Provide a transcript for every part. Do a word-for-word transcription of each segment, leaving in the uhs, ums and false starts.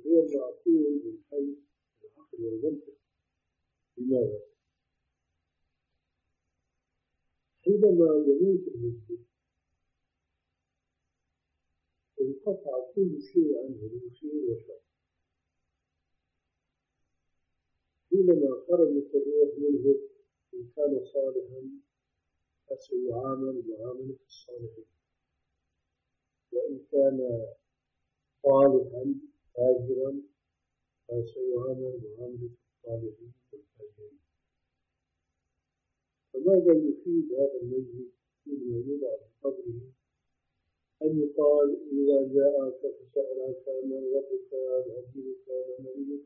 غير معقول من حيث العقل والمنطق. لماذا؟ حينما يموت المسجد انقطع كل شيء عنه من خير وشر. حينما خرجت الروح منه إن كان صالحا فسيعامل معاملة الصالحين، وإن كان صالحا فاجرا فسيعامل معاملة الصالحين والفاجرين. فماذا يفيد هذا الميت حينما يوضع في قبره أن يقال إذا جاءك فسألك من ربك من دينك من نبيك؟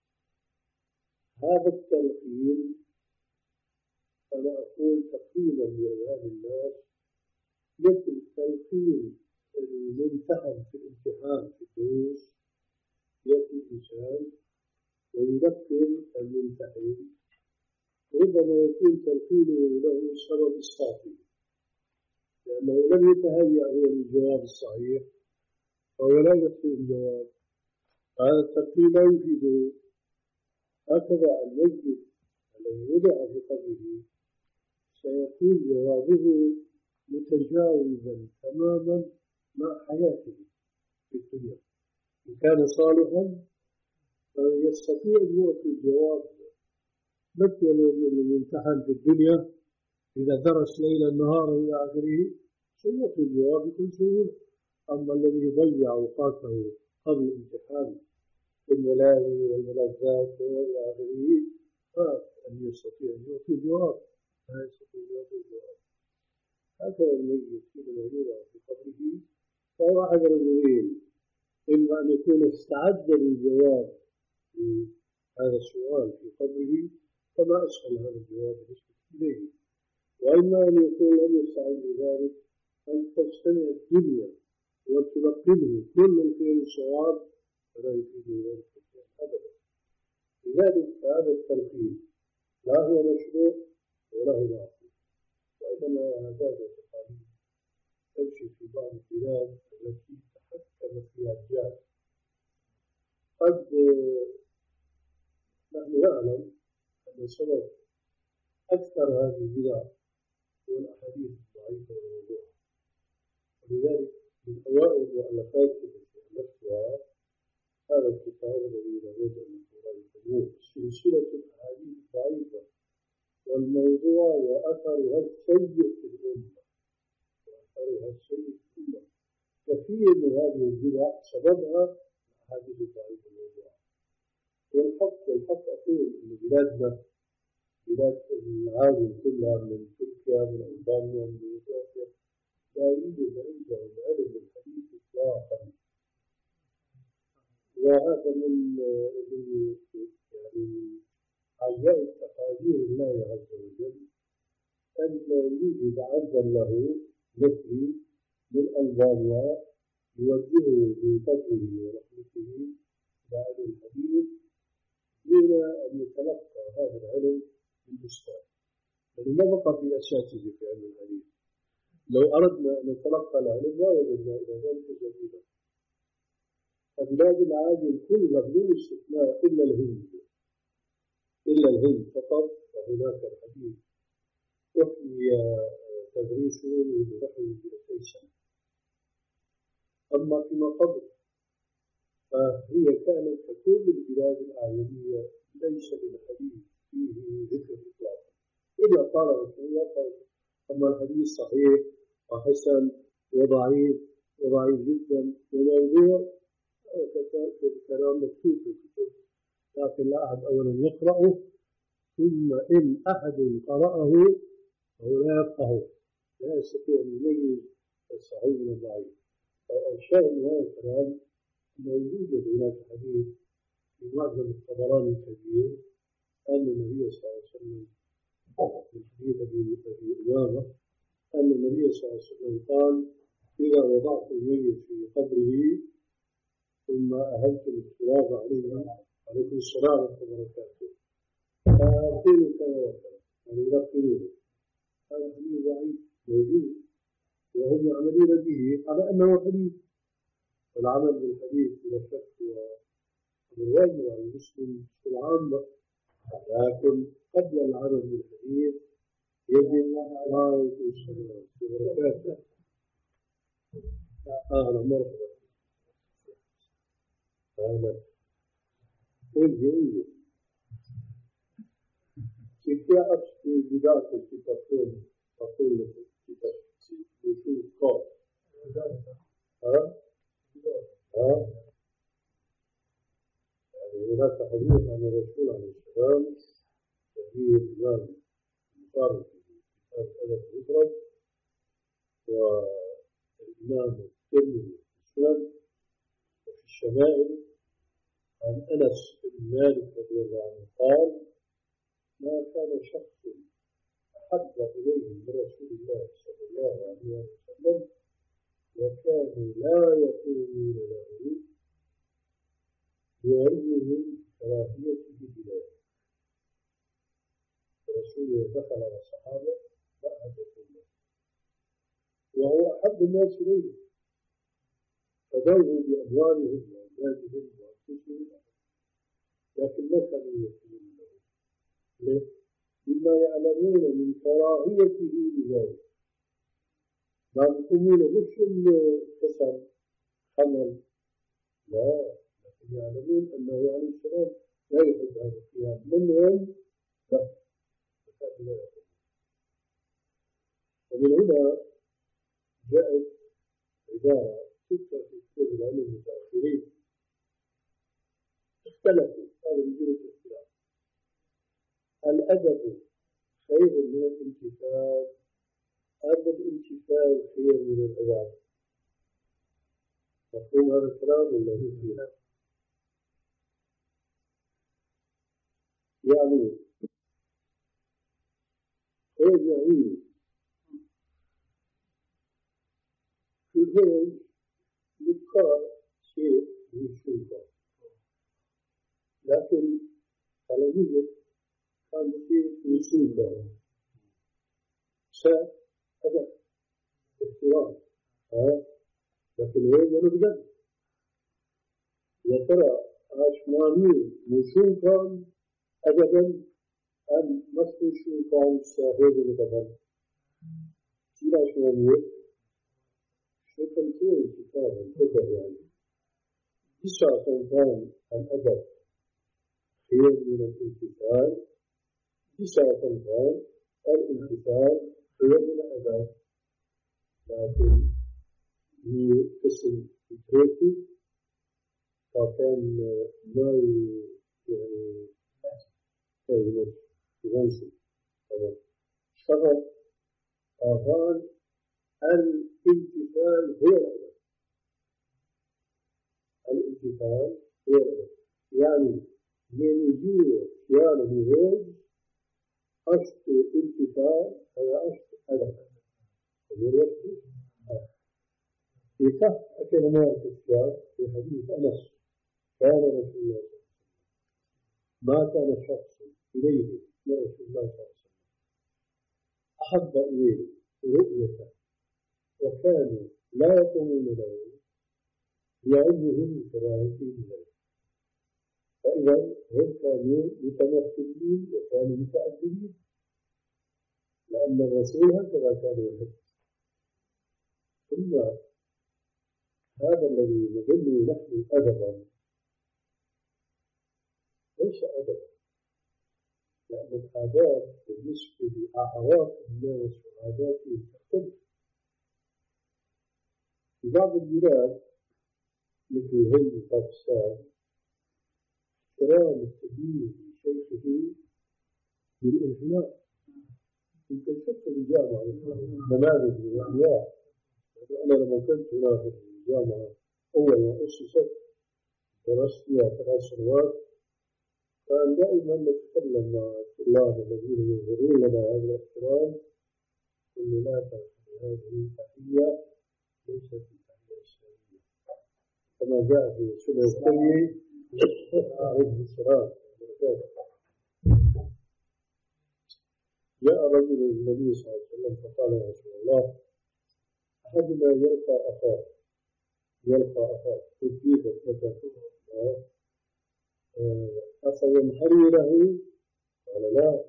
هذا التلقين أنا أقول تقريبا لأهل الناس مثل تلقين الممتحن في الامتحان في الدروس. يأتي الإنسان ويلقن الممتحن، ربما يكون تلقينه له سبب إسقاطه لأنه لم يتهيأ هو للجواب الصحيح فهو لا يحسن الجواب. هذا التلقين لا يفيده. هكذا المسجد الذي وضع في قبره سيكون جوابه متجاوزا تماما مع حياته في الدنيا. إن كان صالحا فيستطيع أن يعطي الجواب مثل الممتحن في الدنيا إذا درس ليلا نهارا إلى آخره سيعطي الجواب بكل سهولة. أما الذي ضيع أوقاته قبل الامتحان في الملاهي والملذات وإلى آخره فأن يستطيع أن يعطي الجواب لا يستطيع أن يعطي الجواب. هكذا الميت حينما يوضع في قبره فهو أحد الرجلين، إما أن يكون استعد للجواب لهذا السؤال في قبره فما أسهل هذا الجواب بالنسبة إليه، وإما أن يكون لم يستعد لذلك أن تستمع الدنيا وتلقنه كل الخير والصواب فلا يفيد ذلك أبدا. لذلك هذا التلقين لا هو مشروع ولا هو باطل، وإنما هذا التقاليد تمشي في بعض البلاد التي تحكم فيها الجهل. قد نحن نعلم أن سبب أكثر هذه البدع هو الأحاديث الضعيفة والموضوعة، ولذلك من أوائل المؤلفات التي ألفتها هذا الكتاب الذي لابد أن يكون سلسلة الأحاديث الضعيفة والموضوع وأثرها السيء في الأمة وأثرها السيء في الأمة. كثير من هذه البدع سببها الأحاديث الضعيفة والموضوعة. والحق والحق أقول أن بلادنا بلاد العالم كلها من تركيا من ألبانيا من إثيوبيا لا يوجد عندهم علم الحديث إطلاقا، وهذا من يعني عجائب تقادير الله عز وجل أن يوجد عبدا له مثلي من ألبانيا يوجهه بفضله ورحمته إلى علم الحديث دون أن يتلقى هذا العلم من أستاذ، لأنه ما بقى في أساتذة في علم الحديث. لو أردنا أن نتلقى العلم لا وجدنا إلى ذلك سبيلا. فبلاد العالم كلها بدون استثناء إلا الهند إلا الهند فقط فهناك الحديث وفي تدريسه بنحو مئتي سنة. أما فيما قبل فهي كانت ككل البلاد الأعجمية ليس للحديث فيه ذكر إطلاقا إلا قال رسول الله قال أما الحديث صحيح وحسن وضعيف وضعيف جدا وموضوع كلام مكتوب في الكتب، لكن لا أحد أولا يقرأه ثم إن أحد قرأه فهو لا يفقهه لا يستطيع أن يميز الصحيح من الضعيف. الشاهد من هذا الكلام أنه يوجد هناك حديث في معجم الطبراني الكبير أن النبي صلى الله عليه وسلم في حديث أبي أمامة أن النبي صلى الله عليه وسلم قال إذا وضعت الميت في قبره ثم أهلتم التراب عليهم عليكم السلام ورحمة الله وبركاته فأقولوا كذا وكذا يعني يلقنوه. هذا حديث ضعيف موجود وهم يعملون به على أنه حديث، والعمل بالحديث بلا شك واجب على المسلم في العامة، لكن قبل العمل بالحديث يجب رعاية الصلاة وبركاته. أهلا مرحبا. أهلا. قل جيد. كيف يعرف في بداية الكتابون أقول لك كتاب وشوف قال ها ها يعني هناك حديث عن الرسول عليه السلام في الإمام البخاري في كتاب الأدب المفرد والإمام الترمذي في السنن وفي الشمائل عن أنس بن مالك رضي الله عنه قال: ما كان شخص أحب إليه من رسول الله صلى الله عليه وسلم وكانوا لا يقولون له بعلمهم كراهيته بذلك. الرسول دخل على الصحابة بعد كله وهو أحب الناس إليه، فدوه بأموالهم وأولادهم وأنفسهم، لكن ما كانوا يقولون له. ليه؟ بما يعلمون من كراهيته لذلك. ما يقولون مش الكسل خمل، لا، لكن يعلمون أنه عليه السلام لا يحب هذا القيام منهم، لا. ومن هنا جاءت عبارة تذكر في كتب العلم المتأخرين اختلفوا، هذا يجوز الاختلاف: الأدب خير من الامتثال أم الامتثال خير من الأدب؟ مفهوم هذا الكلام ولا لا؟ يعني خير يعني في الهول يذكر شيء يشوفه، لكن على وجه كان شيء يشوفه شاء هذا احترام، لكن وين نبدأ؟ يا ترى عشماني مشوفا أبدا أم مصر شوفا شاهد لبدا؟ شيء عشمانية شوفا كل كتاب الأدب يعني بشرط كان الأدب خير من الامتثال، بشرط كان الامتثال خير من الأدب. لكن في قسم التركي فكان ما يعني كلمة ينسي شرط آخر الامتثال هو الأدب. الامتثال هو الأدب يعني من يجوز يعني بهذا أشت امتثال هذا أشت أدب. ومرتب في فهم كلمات الكتاب في حديث أنس كان رسول الله صلى الله عليه وسلم ما كان شخص إليه من رسول الله صلى الله عليه وسلم أحب إليه رؤيته وكانوا لا يقومون له بعلمهم كراهيته ذلك. فإذا هم كانوا متمثلين وكانوا متأدبين لأن الرسول هكذا كان يحب. ثم هذا الذي نظن نحن أدبا ليس أدبا، لأن الآداب بالنسبة لأعراف الناس وعاداتهم تختلف. في بعض البلاد مثل الهند وباكستان احترام الكبير لشيخه بالانحناء. يمكن شفت الجامعة نماذج من الأحياء. أنا لما كنت هنا في الجامعة أول ما أسست درست فيها ثلاث سنوات كان دائما نتكلم مع الطلاب الذين يظهرون لنا هذا الاحترام أنه لا تنسوا هذه التحية ليست التحية الإسلامية كما جاء في سنة الترمذي عليه السلام. جاء رجل النبي صلى الله عليه وسلم فقال: يا رسول الله، أحدنا يلقى أخاه يلقى أخاه تجيبه متى أفينحرره؟ قال لا.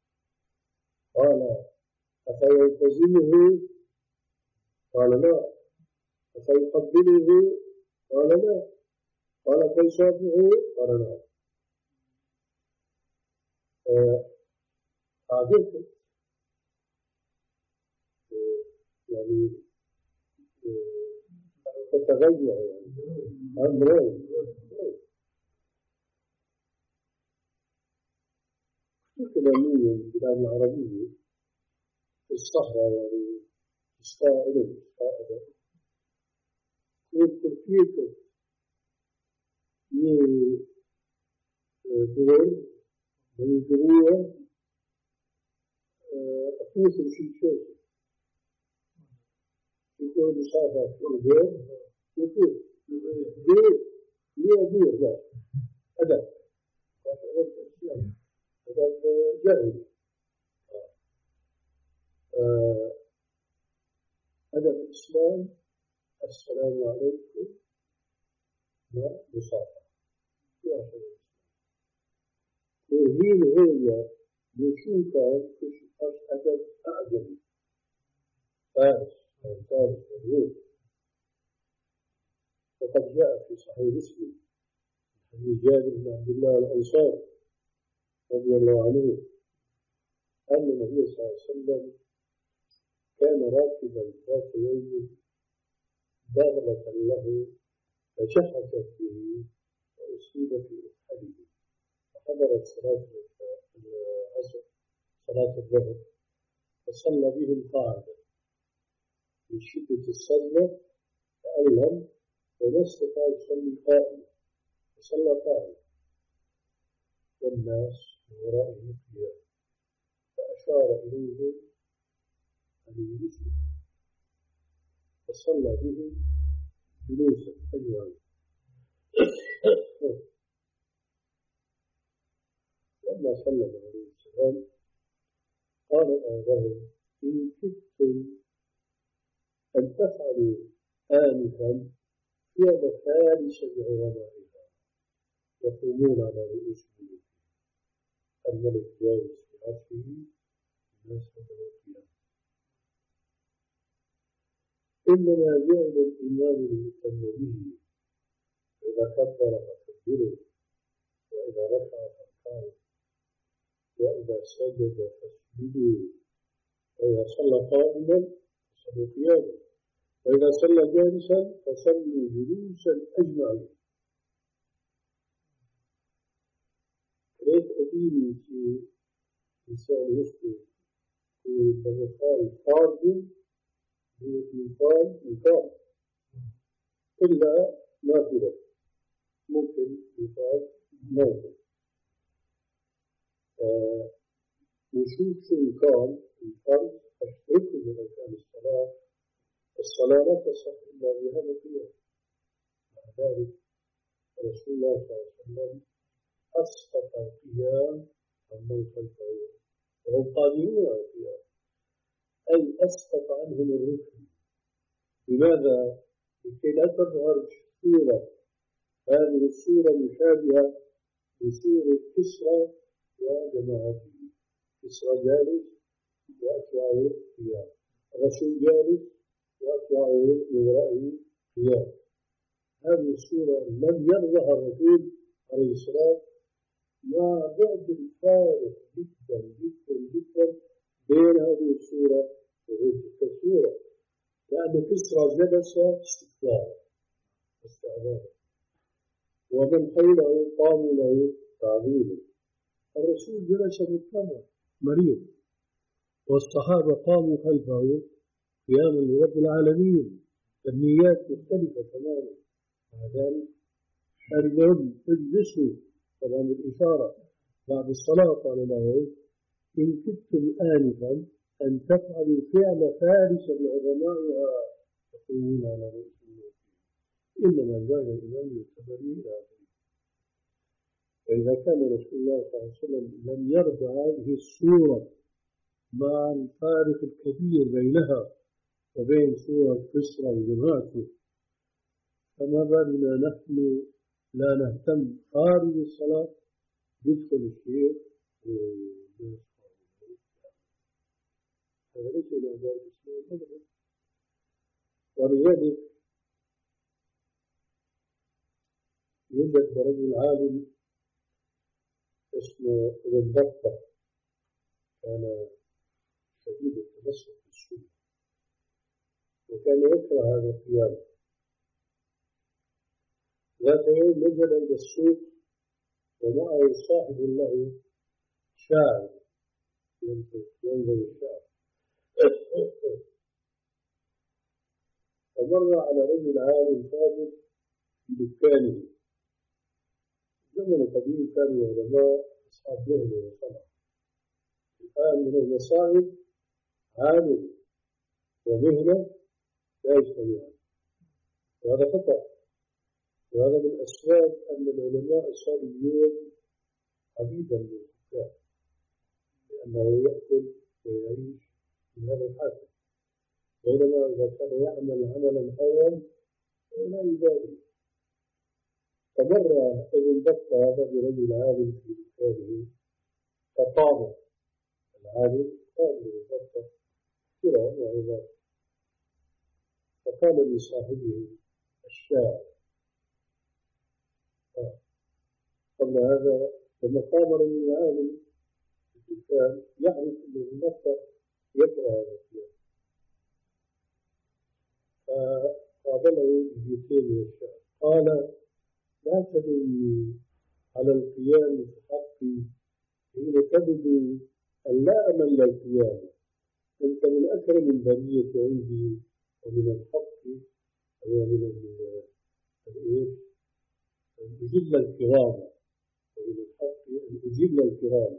قال أفيلتزمه؟ قال لا. أفيقبله؟ قال لا. قال فيصافحه؟ قال لا. عادته يعني تتغير يعني أمرين. كلامية البلاد العربية في الصحراء يعني إسرائيل إسرائيل وتركيا من دول من دول أقوس الشيء يكون مسافة في الغير يكون غير غير غير لا أداء أداء جاهز أداء الإسلام السلام عليكم ما مصافة وهين هي نشوفها كشخص أداء أعجبي فارس فارس الروم. وقد جاء في صحيح مسلم حديث جابر بن عبد الله الأنصاري رضي الله عنه أن النبي صلى الله عليه وسلم كان راكبا ذات يوم بغلة له فشحت به وأصيب في أحده فحضرت صلاة العصر صلاة الظهر فصلى بهم قاعدة من شدة الصدمة تألم وما استطاع يصلي قائما فصلى قائما والناس من ورائه قيام فأشار إليهم أن يجلسوا فصلى بهم جلوسا أجمعين. لما سلم عليه السلام قال لهم إن كدتم أن تفعلوا آنفا فعل فارس بعظمائها يقومون على رؤوس الملوك الملك جالس في عرشه الناس بدأوا القيام. إنما جعل الإمام ليؤتم به إذا كبر فكبروا وإذا رفع فاركعوا وإذا سجد فاسجدوا وإذا صلى قائما فصلوا قياما وإذا صلى جالسا فصلوا جلوسا أجمعين. ليس أديني في إنسان مسلم يقال فرض يقال يقال إلا نافلة ممكن يقال نافلة. نشوف شو يقال الفرض أشترك من أركان الصلاة. الصلاة لا تصح إلا بهذا القيام. مع ذلك رسول الله صلى الله عليه وسلم أسقط القيام عمن خلفه وهم قادرون على القيام أي أسقط عنهم الركن. لماذا؟ لكي لا تظهر الصورة هذه الصورة مشابهة لصورة كسرى وجماعته. كسرى جالس وأتباعه قيام، الرسول جالس وأتباعه من ورائه قيام. هذه الصورة لم يرضها الرسول عليه السلام مع بعد الفارق جدا جدا جدا بين هذه الصورة وبين تلك الصورة، لأن كسرى جلس استكبارا واستعظاما ومن حوله قاموا له تعظيما. الرسول جلس مضطرا مريض والصحابة قاموا خلفه قياما لرب العالمين. النيات مختلفة تماما. مع ذلك قال لهم اجلسوا طبعا بالإشارة بعد الصلاة. قال له إن كدتم آنفا أن تفعلوا فعل فارس بعظمائها تقومون على رؤوس الملوك إنما زاد الإمام يعتبري إلى آخره. فإذا كان رسول الله صلى الله عليه وسلم لم يرضى هذه الصورة مع الفارق الكبير بينها وبين صورة كسرى وجماعته، فما بالنا نحن لا نهتم خارج الصلاة يدخل الشيخ والناس حوله، هذا ليس له باب اسمه المغرب. ولذلك يوجد رجل عالم اسمه ابن بطة، كان شديد التمسك بالسنة وكان يكره هذا القيام. ذات يوم نزل إلى السوق ومعه صاحب له شاعر ينظر الشعر، فمر على رجل عالم فاضل في دكانه. زمن قديم كانوا العلماء أصحاب مهنة وصنعة، الآن من المصائب عالم ومهنة لا يجتمعان، وهذا خطأ. وهذا من أسباب أن العلماء صاروا اليوم عبيدا للحكام، لأنه يأكل ويعيش من هذا الحاكم، بينما إذا كان يعمل عملا حرا فلا يبالي. فمر ابن بطة هذا برجل عالم في دكانه فقام العالم، قال ابن بطة كرام وعظام، فقال لصاحبه الشاعر قبل هذا لما قام رجل العالم في الدكان يعرف أن ابن بطة يكره هذا الكلام، فقابله بيتين من الشعر، قال لا تدلني على القيام بحقي حين تبدو أن لا أمل القيام، أنت من أكرم البرية عندي ومن الحق ومن الإيه أن أجل الكرام، ومن الحق أن أجل الكرام.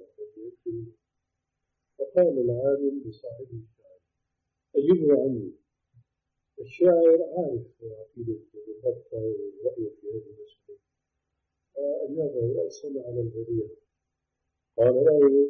فقال العالم لصاحبه الشاعر أجبه عني. الشاعر عارف عقيدة الخطة والرأي في هذه المسألة، فأجابه رأسا على البرية، قال له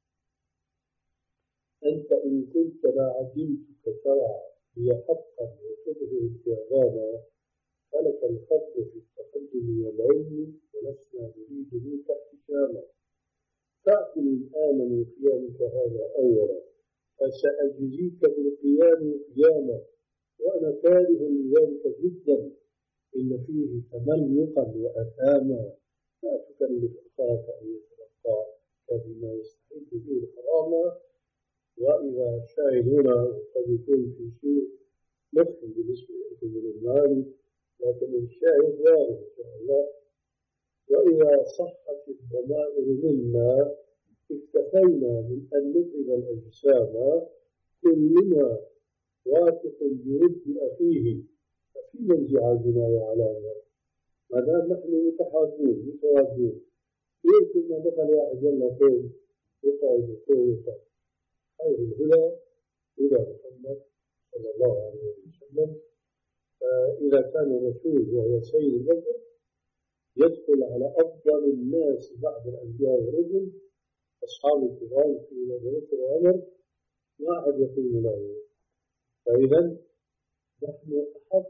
أنت إن كنت لعجمتك ترعى هي حقا وتظهر استعظاما، فلك الفضل في التقدم والعلم ولسنا نريد منك احتشاما، فأعطني الآن من قيامك هذا أولا فسأجزيك بالقيام قياما، وأنا كاره لذلك جدا إن فيه تملقا وأثاما، لا تكلف أخاك أن يتلقى بما يستحق به الحرام. وإذا الشاهد هنا قد يكون في شيء نفسي بالنسبة لكم من المال، لكن الشاهد وارد إن شاء الله. وإذا صحت الضمائر منا اكتفينا من أن نتعب الأجسام، كلنا واثق برد أخيه ففيما انزعاجنا وعلامة، ما دام نحن متحابون متوازون. يمكن ما دخل واحد يلا فين يقعد فين يقعد، خير الهدى هدى محمد صلى الله عليه وسلم. فإذا كان الرسول وهو سيد البشر يدخل على أفضل الناس بعد الأنبياء والرسل أصحاب الكرام في أبو بكر وعمر ما أحد يقول له. فإذا نحن أحق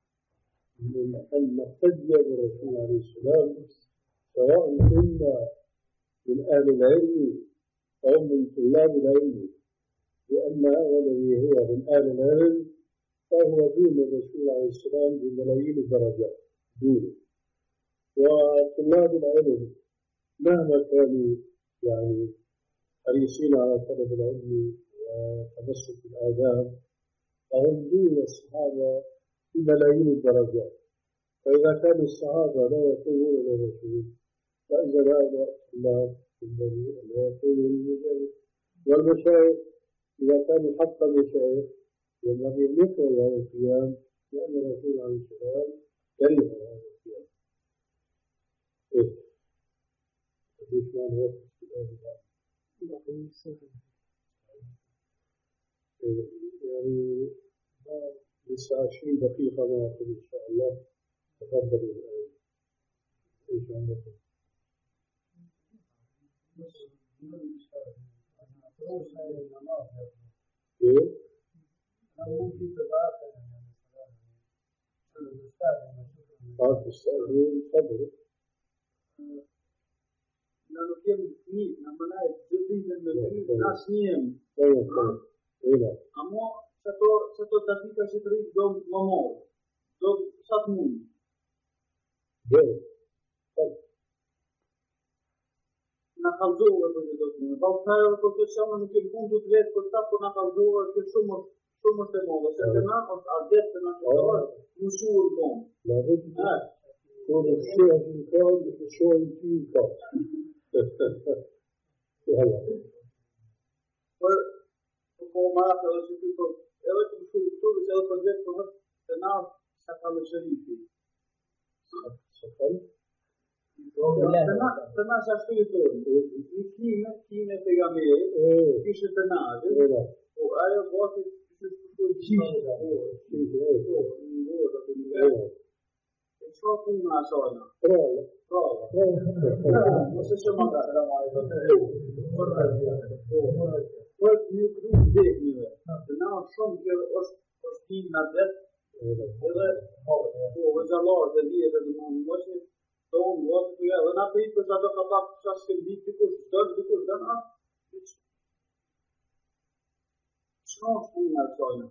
من أن نقتدي بالرسول عليه السلام، سواء كنا من أهل العلم أو من طلاب العلم، لأن هذا الذي هو من أهل العلم فهو دون الرسول عليه السلام بملايين الدرجات دونه. وطلاب العلم مهما كانوا يعني حريصين على طلب العلم وتمسك بالآداب فهم دون الصحابة بملايين الدرجات. فإذا كان الصحابة لا يقولون للرسول فإذا هذا الله الذي لا يقول للمشايخ. والمشايخ إذا كانوا حق المشايخ ينبغي أن يكرهوا هذا القيام، لأن الرسول عليه السلام كره هذا القيام. إيه؟ قديش ما هو في يعني لسه عشرين دقيقة ما أقول إن شاء الله. تفضلوا الآن. إيش عندكم؟ إيه؟ آه تستأذن تفضلوا. kem fëmijë në mënaj të ditën me fëmijë asnjë jem. Amo çato çato dakika që të rrit do më morë. Do sa të mund. Na kallëzova për të dhënë. Po thajë për të shonë nuk e mund të vetë për ta, por na kallëzova që shumë shumë të mëdha. Se të na është adet të na shërohet, mësuar kom. La vetë. Po të shohim në kohë, të shohim ti në kohë. Por po marrë edhe si ti po edhe të mësuar këtu dhe edhe për vetë për të na sa ka më shërifi. Sa ka? Të na që ashtu i tonë, një kime, kime të gamere, kishë të nashë, po ajo gati kishë të të qishë, e që punë në asajna? Prava. Prava. Mëse që më ka të po një kru dhek njëve, të na shumë që është tim në vetë, edhe po vëzallarë dhe dhjetë dhe më mëshë, do më vëtë të edhe nga për i për që ka pak që asë këndi të kush, dërë të kush, dërë nga, që në është punë në asajnë?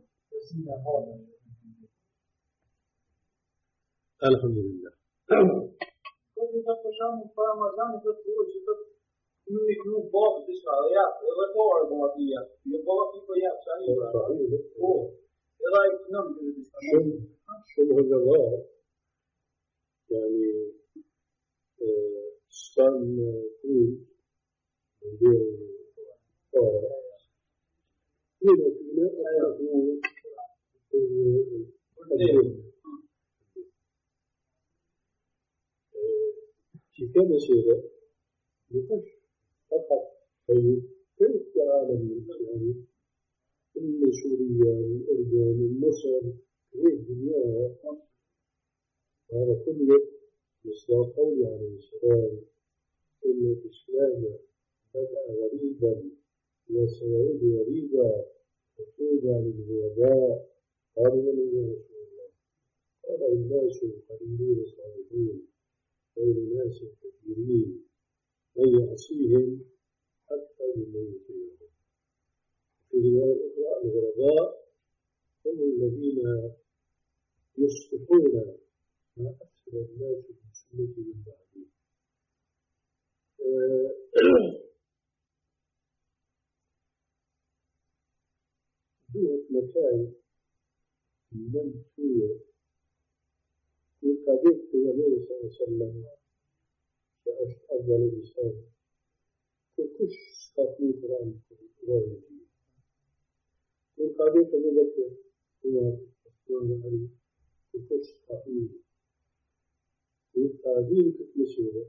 Alhamdulillah. Këtë i të përshamë në për Ramazani të të burë që të në një kënu bakë të shka, dhe jatë, edhe parë më ati jatë, një bakë i për jatë që anë i bërë. Po, edhe a i të nëmë të të shka. Shumë, shumë hëzëllarë, yani stan kruj, dhe para, njëra tine, aja kruj, që keme shire, nuk është فقط طيب كيف العالم الإسلامي إن سوريا الأردن مصر هي الدنيا هذا كله مثل قول عليه السلام إن الإسلام بدأ غريبا وسيعود غريبا وطوبى للغرباء قالوا ومن يا رسول الله قال الناس قليلون صالحون غير ناس كثيرين من يعصيهم حتى ممن يطيعهم. في رواية أخرى الغرباء هم الذين يصلحون ما أكثر الناس من سنة من بعده. دون مكان من سوية وقابلت النبي صلى الله عليه وسلم أفضل الإنسان كلش خاطين قرآن روايتي والقابل أبو بكر هو عثمان علي كلش خاطين والقابل كنت مسيرة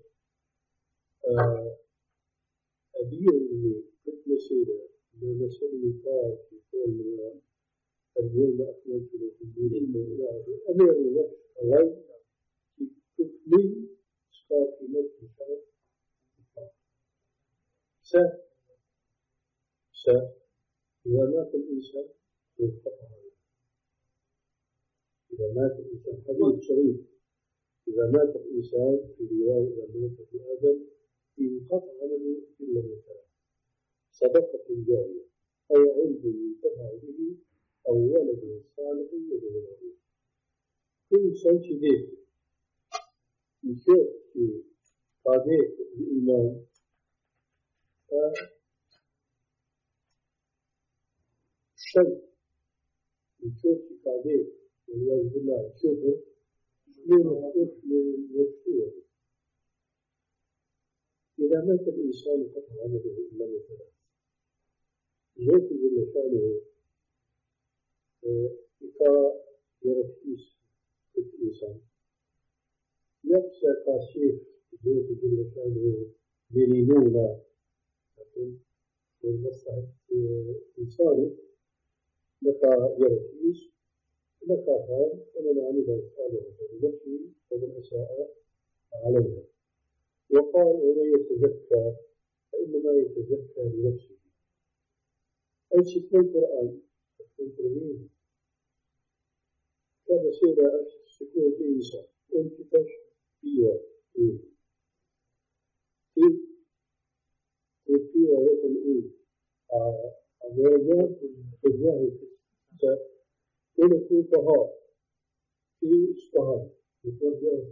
أبيه اللي كنت مسيرة ما مسيرني قال في قول من اليوم أكملت لكم دينكم أمير الوقت الله كنت صار في مجلس الشرف س س إذا مات الإنسان ينقطع عنه. إذا مات الإنسان حديث شريف إذا مات الإنسان في رواية إذا مات في آدم ينقطع عمله إلا من ثلاث صدقة جارية أو علم ينتفع به أو ولد صالح يدعو له. كل شيء ذي يشوف في قضية الإيمان الشرك يشوف في قضية والعياذ بالله الشكر شلون الشكر يكفيه. إذا مات الإنسان قطع عمله إلا من ثلاث ليس جل شأنه إذا يركز في الإنسان نفس قاسيف جوز جل شأنه بنينونا لكن والمصلحة إنساني لقى يركز لقى فهم فمن عمل صالحا فلنفسه ومن أساء عليها. وقال ومن يتزكى فإنما يتزكى لنفسه. أي شيء في القرآن التنظيم كان سيرة سكوت إنسان وانتفاش فيها فيه الوجود الدرجات الظاهرة كل في طهارة في اشتهار يتوجه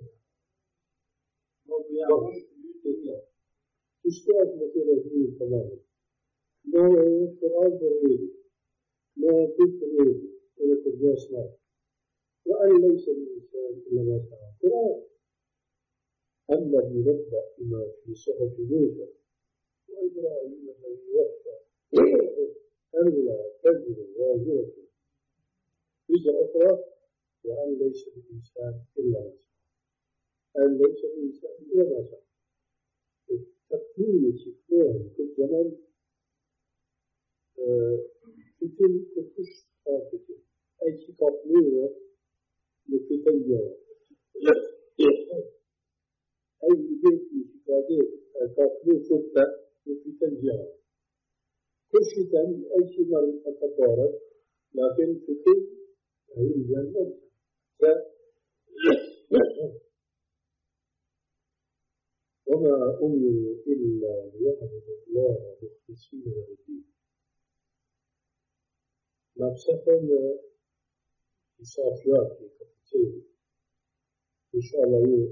اشتهار مثل فيه تماما ما قرآن بريد ما تفريد ولا ترجاس ما وأن ليس للإنسان إلا ما سعى قرآن أما المنبأ بما في صحف موسى وإبراهيم الذي وفى أن لا تزر وازرة وزر أخرى وأن ليس للإنسان إلا ما سعى أن ليس للإنسان إلا ما سعى التقنين شكلها في الزمن في تلك كش خاطئة أي شيء تقنية لفتنجة أي بيت شكاية تقنية فتة لفتنجة كل شيء ثاني أي شيء مرة تطورت لكن فتن هي الجنة وما أمروا إلا ليعبدوا الله مخلصين له الدين نفسهم إصافيات كثيرة إن شاء الله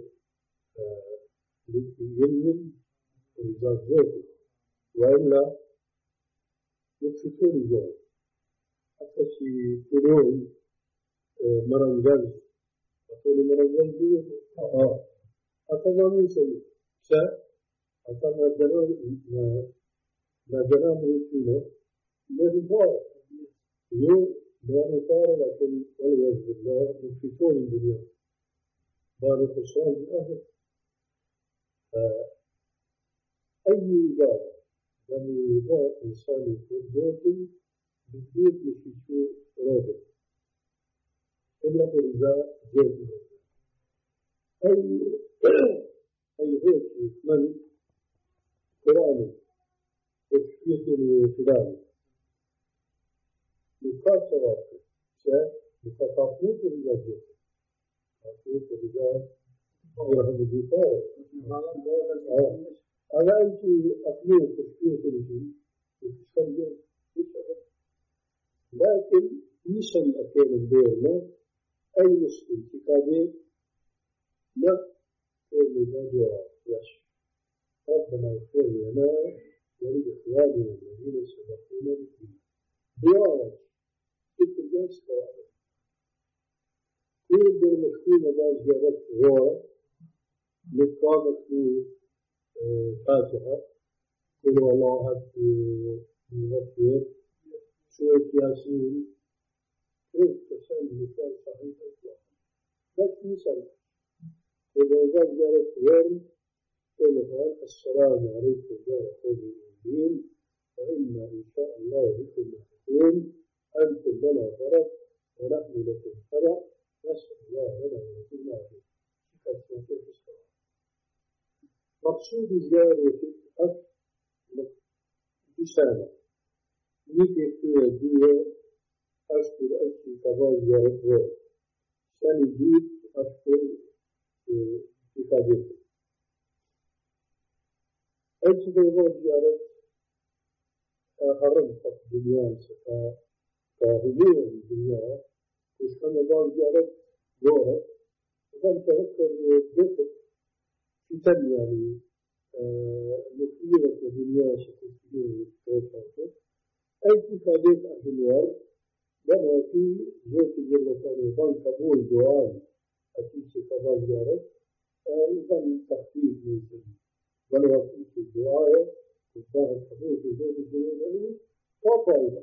يمن ويزاد وإلا يكفي رجال حتى شيء كلهم مرنجل أقول مرنجل آه أتما من شيء شاء أتما جناب ما جناب رسوله لرفاع يوم لا رفاع لكن والعياذ بالله يكفيون الدنيا بارك الصلاة الأهل أي إجابة لم يضاء إنسان يكون ذاتي بالذات يكفيشو رابط إلا برزاء ذاتي أي أي هيك من قرآن يكفيني فلان مكاسرات شاء مكاسرات الرجال مكاسرات الرجال يرهم الدفاع أنا أنت أقنية تفكير في الجيل وتشكل لكن يشن أكيد الدولة أي مسلم تكابي لا الموضوع فلاش ربنا اغفر لنا ولإخواننا الذين سبقونا بالإيمان دعاء اتجاه سواء كل دول مكتوبة بعض زيادات غورة لقامة فاتحة كل والله هات مغفر شوية ياسين كيف تسأل مثال صحيح الإسلام بس مثال إذا جاء زيارة غير قال السلام عليكم يا قوم المؤمنين وإنا إن شاء الله بكم لاحقون أنتم لنا فرق ونحن لكم فرق نسأل الله لنا ولكم العافية كيف الصلاة مقصود زيارة الأخ بسنة نيجي في الدنيا أشكر أشكر كذا زيارة غير سنة جيد أشكر إفادته أجد الله زيارة حرم في الدنيا سكا كهمية الدنيا وكان الله زيارة دورة وكان تذكر ذكر فتن يعني مثيرة الدنيا شكل كثير أي إفادة الدنيا لما في زوج الجنة وكان قبول دعاء أكيد سكا زيارة إذن تخفيف من ولو في الدعاء وصار الحضور في زوج الجنة وفائدة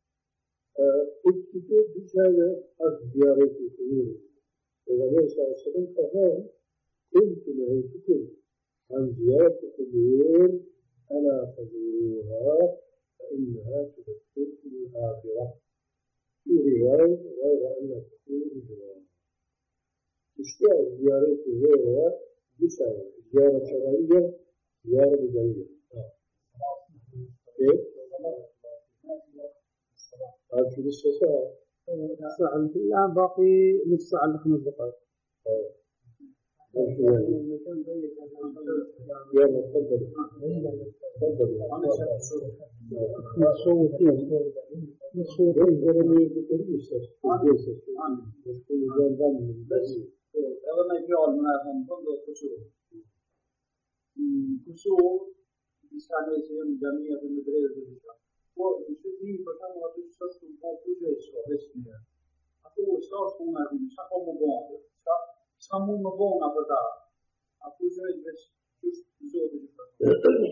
الكتاب بشهادة أرض زيارة القبور النبي صلى الله عليه وسلم قال كنت نهيتكم عن زيارة القبور ألا تزوروها فإنها تذكركم الآخرة في رواية غير أن تكون بجوار اشتهر زيارة غيرها بشهادة زيارة شرعية زيارة بدعية كيف؟ هذا في نصف ساعة الآن باقي نصف ساعة لخمس دقائق يلا تفضل تفضل صوتين صوتين غيرني بتريس بس كل جنبان بس هذا ما يقول من هذا تفضل كسور كسور بيسمى اسم جميع المدرسة وشدي بكم وقت الشخص موجود يسوع Aku start from a sako mo bom. Sa sa mo mo bom na pata. Aku já just just zo de pata.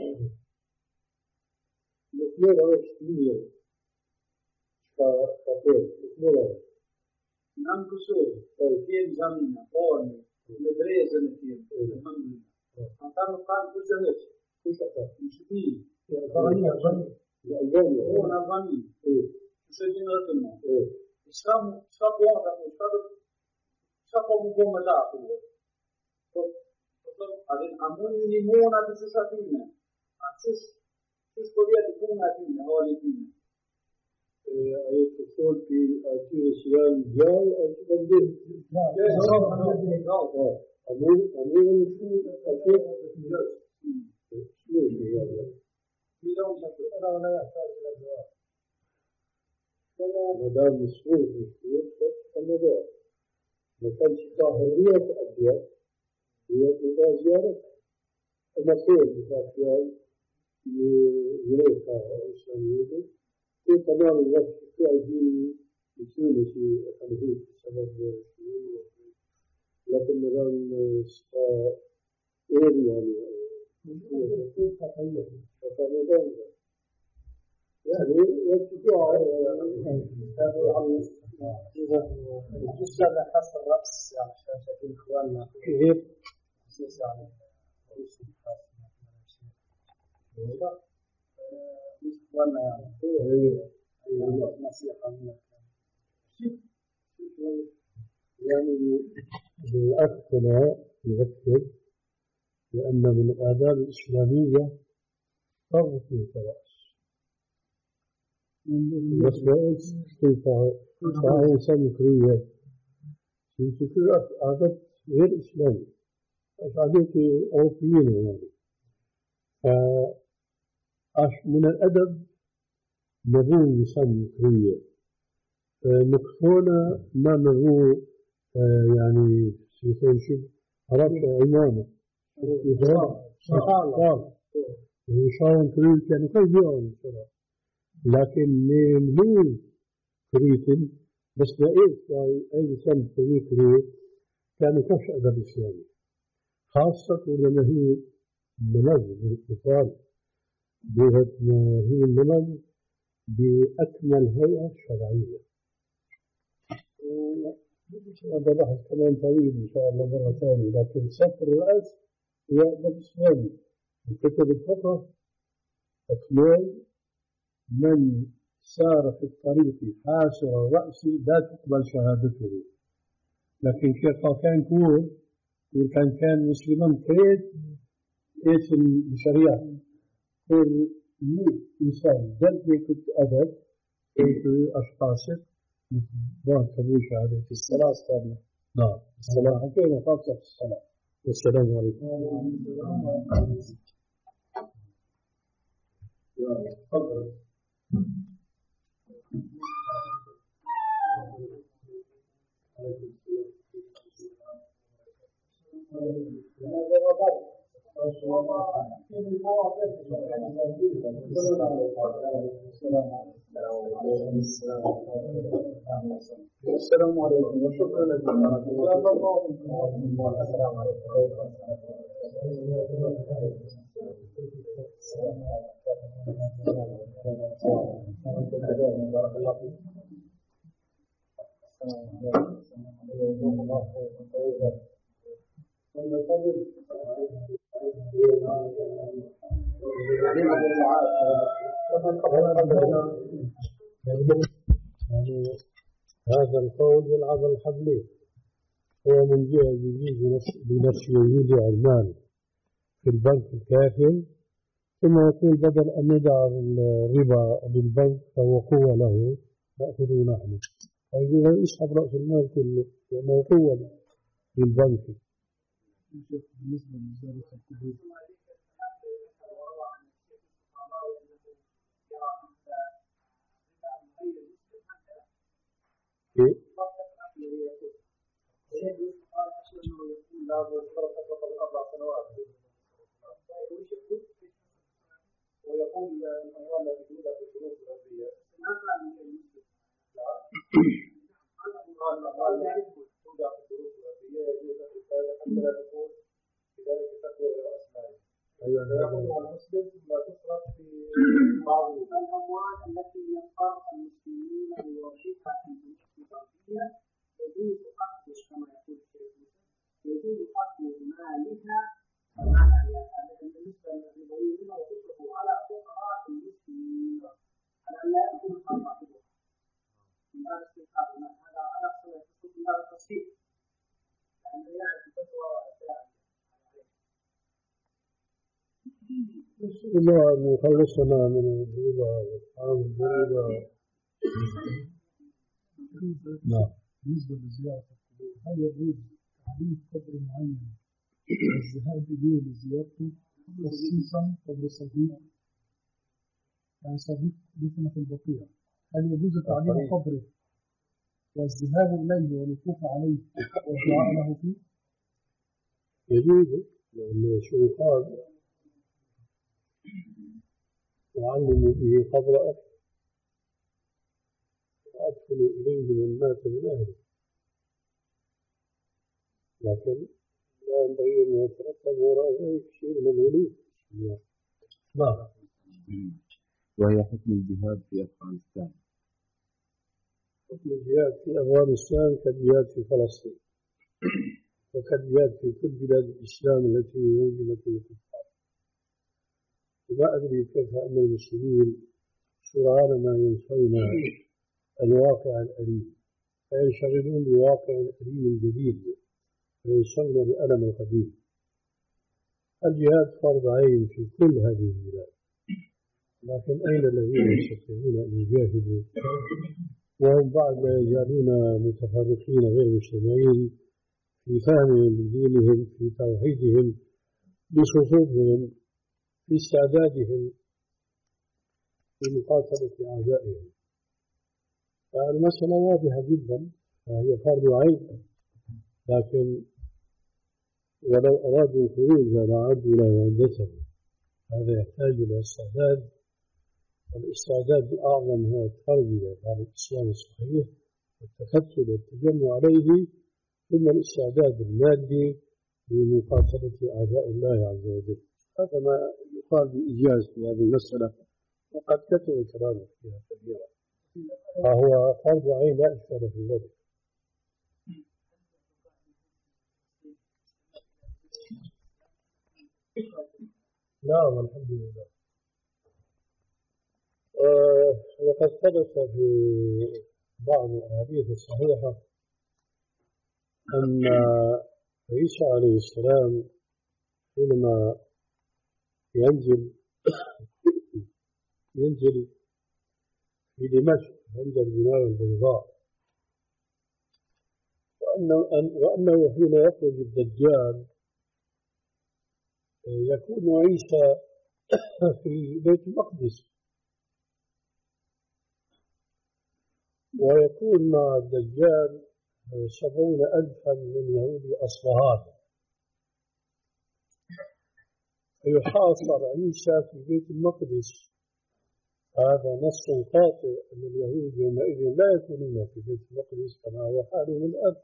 No flora estimia. Ka ka pe, flora. Nan kuso, kien zamina, on, medreza ne kien, mandu. Antano kan kuso ne. Kuso ka. Mshbi. Vani vani. Vani. Ona vani. Eh. Kuso dinatno. Eh. Islam Islam buat apa? Islam Islam bukan macam apa? So, so ada amun ini mana tu sesuatu ni. Asus, asus Korea tu pun ada ni, awal ini. Ayat tersebut di atas yang jauh atau lebih. Ya, jauh, jauh. Amun, amun itu apa? Semua dia. Bila satu orang orang asal ما دام مسؤول مسؤول فالموضوع ما كانش فيها حرية أبيض هي إذا زيارة المسؤول بتاع يريدها إسلامية في تمام الوقت في عايزين يسوون شيء خلفيه بسبب لكن ما دام إيه يعني فالموضوع يعني يتبع هذا حصر الرأس على شاشة إخواننا كيف خصوصا على رؤوس إخواننا يعني نصيحة يعني الأخ هنا يذكر بأن من الآداب الإسلامية تغطية الرأس بس ما قلت كيف إنسان كريه في فكرة عادات غير إسلامي عادات أوروبيين يعني فعش من الأدب نبوه إنسان كريه نكفونا ما نبوه يعني سيكون شب عرفت عمامة شغال وشاون كريه كانوا كل يوم لكن من هو كريتن بس لقيت أي سنة في كريت كانوا كش أدب إسلامي خاصة لما هي منظ بالاتصال هي المنظ بأكمل هيئة شرعية هذا بحث كمان طويل إن شاء الله مرة ثانية لكن سفر الرأس هي أدب إسلامي الكتب الفقه أكمل من سار في الطريق حاسر رأسي لا تقبل شهادته لكن كيف كان كور وكان كان مسلما كيد ايش الشريعة كل إنسان بل كنت أدب كيف أشخاصك بعد قبول شهادة الصلاة الصلاة نعم الصلاة حكينا خاصة في الصلاة والسلام عليكم يا تفضل السلام عليكم وشكرا لكم. السلام عليكم. هذا القول يلعب الحبلين هو من جهة يجيز بنفسه يودع المال في البنك الكافل ثم يقول بدل أن يدع الربا للبنك فهو قوة له نأخذه نحن فيجب أن يسحب رأس المال كله لأنه قوة للبنك بالنسبة لزيارة القبور ويقول الموال الذي يوجد في الظروف الأرضية أيوة المسلم لا تصرف في بعض الأموال التي يضطر المسلمين لوظيفة التربية يجوز أخذ كما يقول الشيخ يجوز أخذ مالها بالنسبة للمسلمين وتصرف على فقراء المسلمين على لا يكون خطأ من هذا الاستيقاظ هذا على صلة من هذا التصحيح لأن يعرف الفتوى نسأل الله أن يخلصنا من الربا والطعام الربا. نعم. بالنسبة لزيارة القبور هل يجوز تعريف قبر معين والذهاب إليه لزيارته خصيصا قبر صديق يعني صديق دفن في البقيع هل يجوز تعريف قبره والذهاب إليه والوقوف عليه والدعاء له فيه؟ يجوز لأنه شو قال وعلموا به قبر أخي وأدخلوا إليه من مات من أهله لكن لا ينبغي أن يترتب وراء ذلك شيء من الغلو. نعم. وهي حكم الجهاد في أفغانستان. حكم الجهاد في أفغانستان كالجهاد في فلسطين وكالجهاد في كل بلاد الإسلام التي وجدت الكفار. وما أدري كيف أن المسلمين سرعان ما ينسون الواقع الأليم فينشغلون بواقع أليم جديد وينسون الألم القديم. الجهاد فرض عين في كل هذه البلاد لكن أين الذين يستطيعون أن يجاهدوا وهم بعد لا يزالون متفرقين غير مجتمعين في فهمهم لدينهم في توحيدهم بصفوفهم في استعدادهم لمقاتلة أعدائهم. فالمسألة واضحة جدا فهي فرض عين لكن ولو أرادوا الخروج لأعدوا له عدتهم. هذا يحتاج إلى استعداد والاستعداد الأعظم هو التربية على الإسلام الصحيح والتفتل والتجمع عليه ثم الاستعداد المادي لمقاتلة أعداء الله عز وجل. هذا ما يقال بإيجاز في هذه المسألة وقد كتب كلامه فيها كثيرا فهو فرض عين لا إشكال في ذلك. نعم الحمد لله. آه وقد ثبت في بعض الأحاديث الصحيحة أن عيسى عليه السلام حينما ينزل ينزل في دمشق عند المنارة البيضاء وأنه, وأنه حين يخرج الدجال يكون عيسى في بيت المقدس ويكون مع الدجال سبعون ألفا من يهود أصفهان فيحاصر عيسى في بيت المقدس. هذا نص قاطع أن اليهود يومئذ لا يكونون في بيت المقدس كما هو حالهم الآن.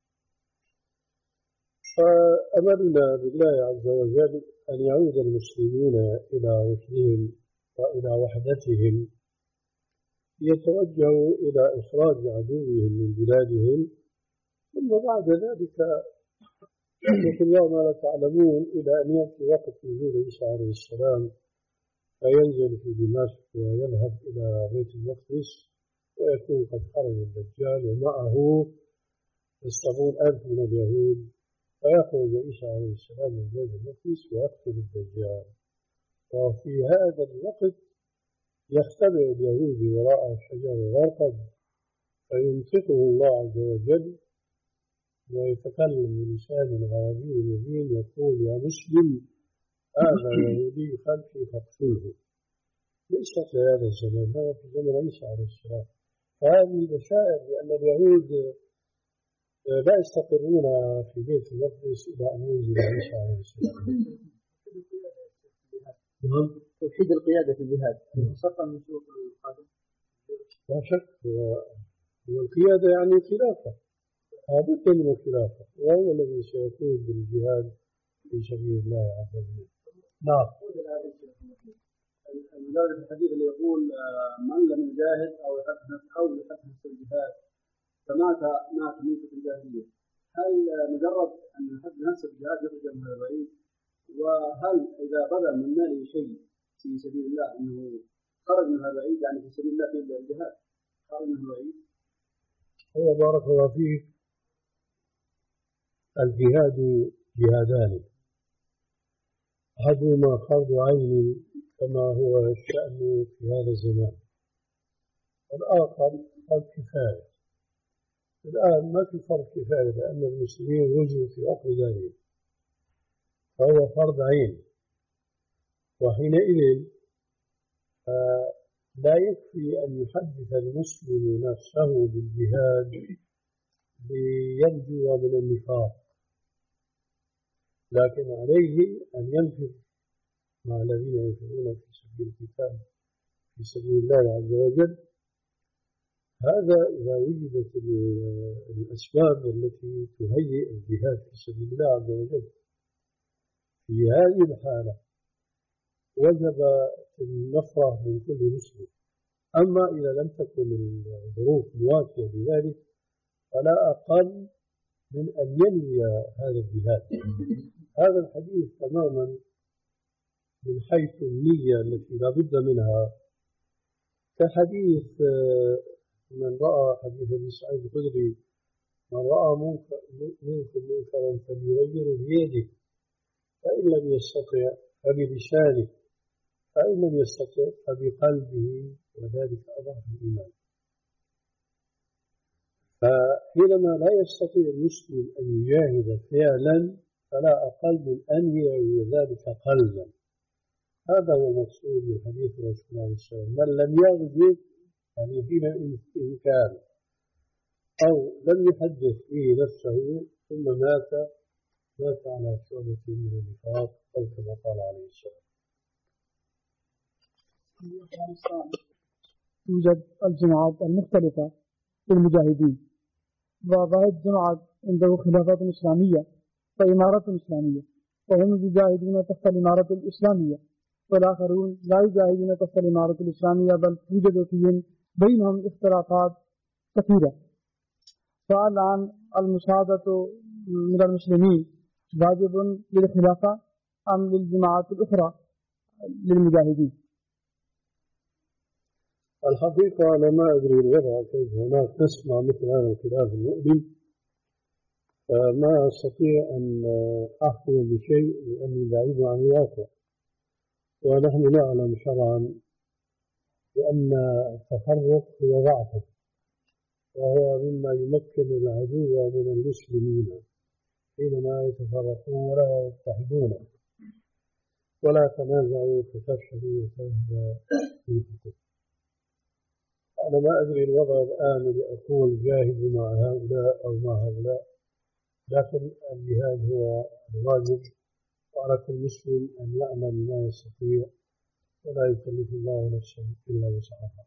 فأملنا بالله عز وجل أن يعود المسلمون إلى رشدهم وإلى وحدتهم يتوجهوا إلى إخراج عدوهم من بلادهم ثم بعد ذلك مثل ما لا تعلمون إلى أن يأتي وقت نزول عيسى عليه السلام فينزل في دمشق ويذهب إلى بيت المقدس ويكون قد خرج الدجال ومعه السبعون ألف من اليهود فيخرج عيسى عليه السلام من بيت المقدس ويقتل الدجال. وفي هذا الوقت يختبئ اليهود وراء شجر الغرقد فينطقه الله عز وجل ويتكلم بلسان عربي مبين يقول يا مسلم هذا يهودي خلفي فاقتله، ليس في هذا الزمن، هذا في زمن عيسى عليه السلام. فهذه بشائر بأن اليهود لا يستقرون في بيت المقدس إلى أن ينزل عيسى عليه السلام. توحيد القيادة في الجهاد خاصة من شروط القادة. لا شك، والقيادة يعني خلافة، لابد من الخلافة، وهو الذي سيقود بالجهاد في سبيل الله عز وجل. نعم. المدرس الحديث اللي يقول من لم يجاهد أو يحدث أو يحدث في الجهاد فمات مات ميتة الجاهلية، هل مجرد أن يحدث نفسه في الجهاد يخرج من هذا الوعيد؟ وهل إذا بذل من ماله شيء في سبيل الله أنه خرج من هذا الوعيد، يعني في سبيل الله في الجهاد خرج من هذا الوعيد؟ هو بارك الله فيك، الجهاد جهادان، أحدهما فرض عين كما هو الشأن في هذا الزمان، والآخر فرض كفاية. الآن ما في فرض كفاية لأن المسلمين وجدوا في عقر ذلك، فهو فرض عين. وحينئذ لا يكفي أن يحدث المسلم نفسه بالجهاد لينجو من النفاق، لكن عليه أن ينفر مع الذين ينفرون في سبيل القتال في سبيل الله عز وجل. هذا إذا وجدت الأسباب التي تهيئ الجهاد في سبيل الله عز وجل. في هذه الحالة وجب النفرة من كل مسلم. أما إذا لم تكن الظروف مواتية لذلك فلا أقل من أن ينوي هذا الجهاد. هذا الحديث تماما من حيث النية التي لا بد منها، كحديث من رأى حديث أبي سعيد الخدري من رأى منكم منكرا فليغيره بيده، فإن لم يستطع فبلسانه، فإن لم يستطع فبقلبه، وذلك أضعف الإيمان. فحينما لا يستطيع المسلم أن يجاهد فعلا فلا أقل من أن ينوي ذلك قلبا. هذا هو المقصود من حديث رسول الله عليه السلام. من لم يغزو يعني حين الإمكان أو لم يحدث به نفسه ثم مات مات على شعبة من النفاق أو كما قال عليه السلام. توجد الجماعات المختلفة للمجاهدين، وظاهر الجماعة عنده خلافات إسلامية وإمارات إسلامية، وهم يجاهدون تحت الإمارة الإسلامية، والآخرون لا يجاهدون تحت الإمارة الإسلامية، بل توجد فيهم بينهم اختلافات كثيرة. فالآن المساعدة من المسلمين واجب للخلافة أم للجماعات الأخرى للمجاهدين؟ الحقيقة أنا ما أدري الوضع كيف هناك تسمع مثل هذا الخلاف المؤلم، فما أستطيع أن أحكم بشيء لأني بعيد عن الواقع. ونحن نعلم شرعا بأن التفرق هو ضعف، وهو مما يمكن العدو من المسلمين حينما يتفرقون ولا يتحدون. ولا تنازعوا فتفشلوا وتذهب ريحكم. أنا ما أدري الوضع الآن لأقول جاهدوا مع هؤلاء أو مع هؤلاء، لكن الجهاد هو الواجب، وعلى كل مسلم أن يعمل ما يستطيع ولا يكلف الله نفسا إلا وسعها.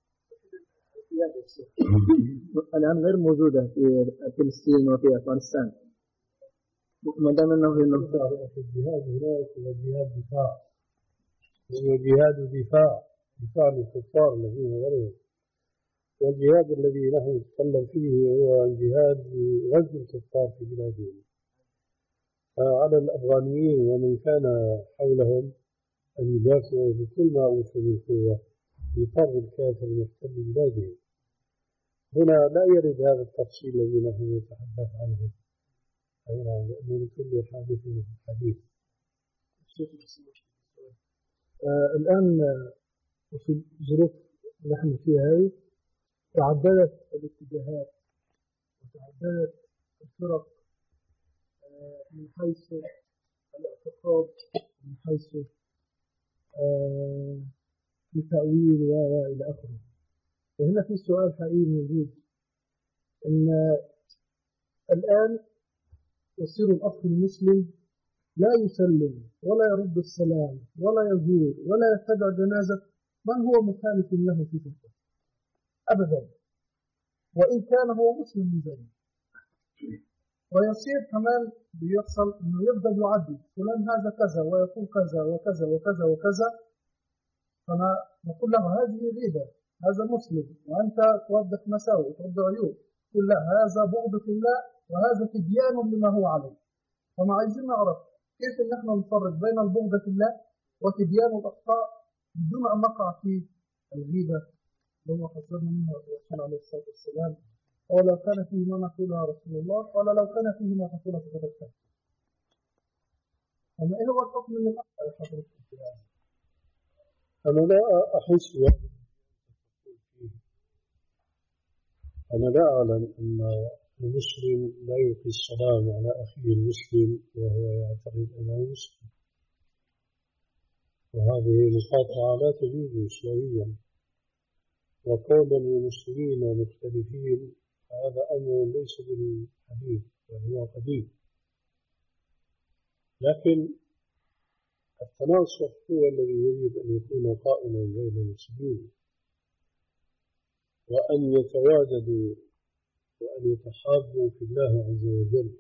الآن غير موجودة في فلسطين وفي أفغانستان، ما دام أنه في المنطقة. الجهاد هناك هو جهاد دفاع، هو جهاد دفاع دفاع الكفار الذين غلبوا. والجهاد الذي نحن نتكلم فيه هو الجهاد لغزو الكفار في بلادهم. على الأفغانيين ومن كان حولهم أن يدافعوا بكل ما أوتوا من قوة لطرد الكافر المحتل بلادهم. هنا لا يرد هذا التفصيل الذي نحن نتحدث عنه، لأنه لكل حادث حديث. آه الآن وفي الظروف اللي احنا فيها هذه تعددت الاتجاهات وتعددت الفرق من حيث الاعتقاد، من حيث التأويل وإلى آخره. فهنا في سؤال حقيقي موجود، إن الآن يصير الأخ المسلم لا يسلم ولا يرد السلام ولا يزور ولا يتبع جنازة من هو مخالف له في فكره أبدا، وإن كان هو مسلم من ذلك. ويصير كمان بيحصل إنه يبدأ يعدي فلان هذا كذا ويقول كذا وكذا وكذا وكذا، فأنا نقول له هذه غيبة، هذا مسلم وأنت توضح مساوئ وترد عيوب، قل لا هذا بغض في الله وهذا تبيان لما هو عليه. فما عايزين نعرف كيف ان احنا نفرق بين البغض في الله وتبيان الاخطاء بدون ان نقع في الغيبه لما حصلنا منها الرسول عليه الصلاه والسلام. ولو كان فيه ما نقولها رسول الله قال لو كان فيه ما تقولها فقد كان. اما ايه هو الحكم من الاخطاء يا حضرتك؟ انا لا احس يعني انا لا اعلم ان المسلم لا يلقي السلام على أخيه المسلم وهو يعتقد أنه مسلم، وهذه المقاطعة لا تجوز إسلاميا. وكون المسلمين مختلفين هذا أمر ليس بالحديث بل هو قديم، لكن التناصح هو الذي يجب أن يكون قائما بين المسلمين، وأن يتواجدوا وأن يتحابوا في الله عز وجل.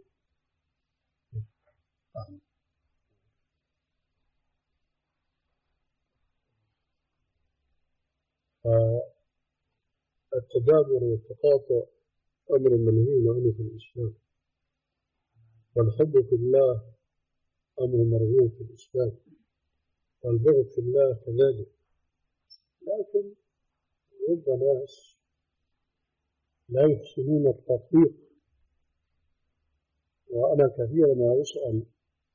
فالتدابر والتقاطع أمر منهي عنه في الإسلام، والحب في الله أمر مرغوب في الإسلام، والبغض في الله كذلك. لكن رب ناس لا يحسنون التطبيق، وأنا كثيرا ما أسأل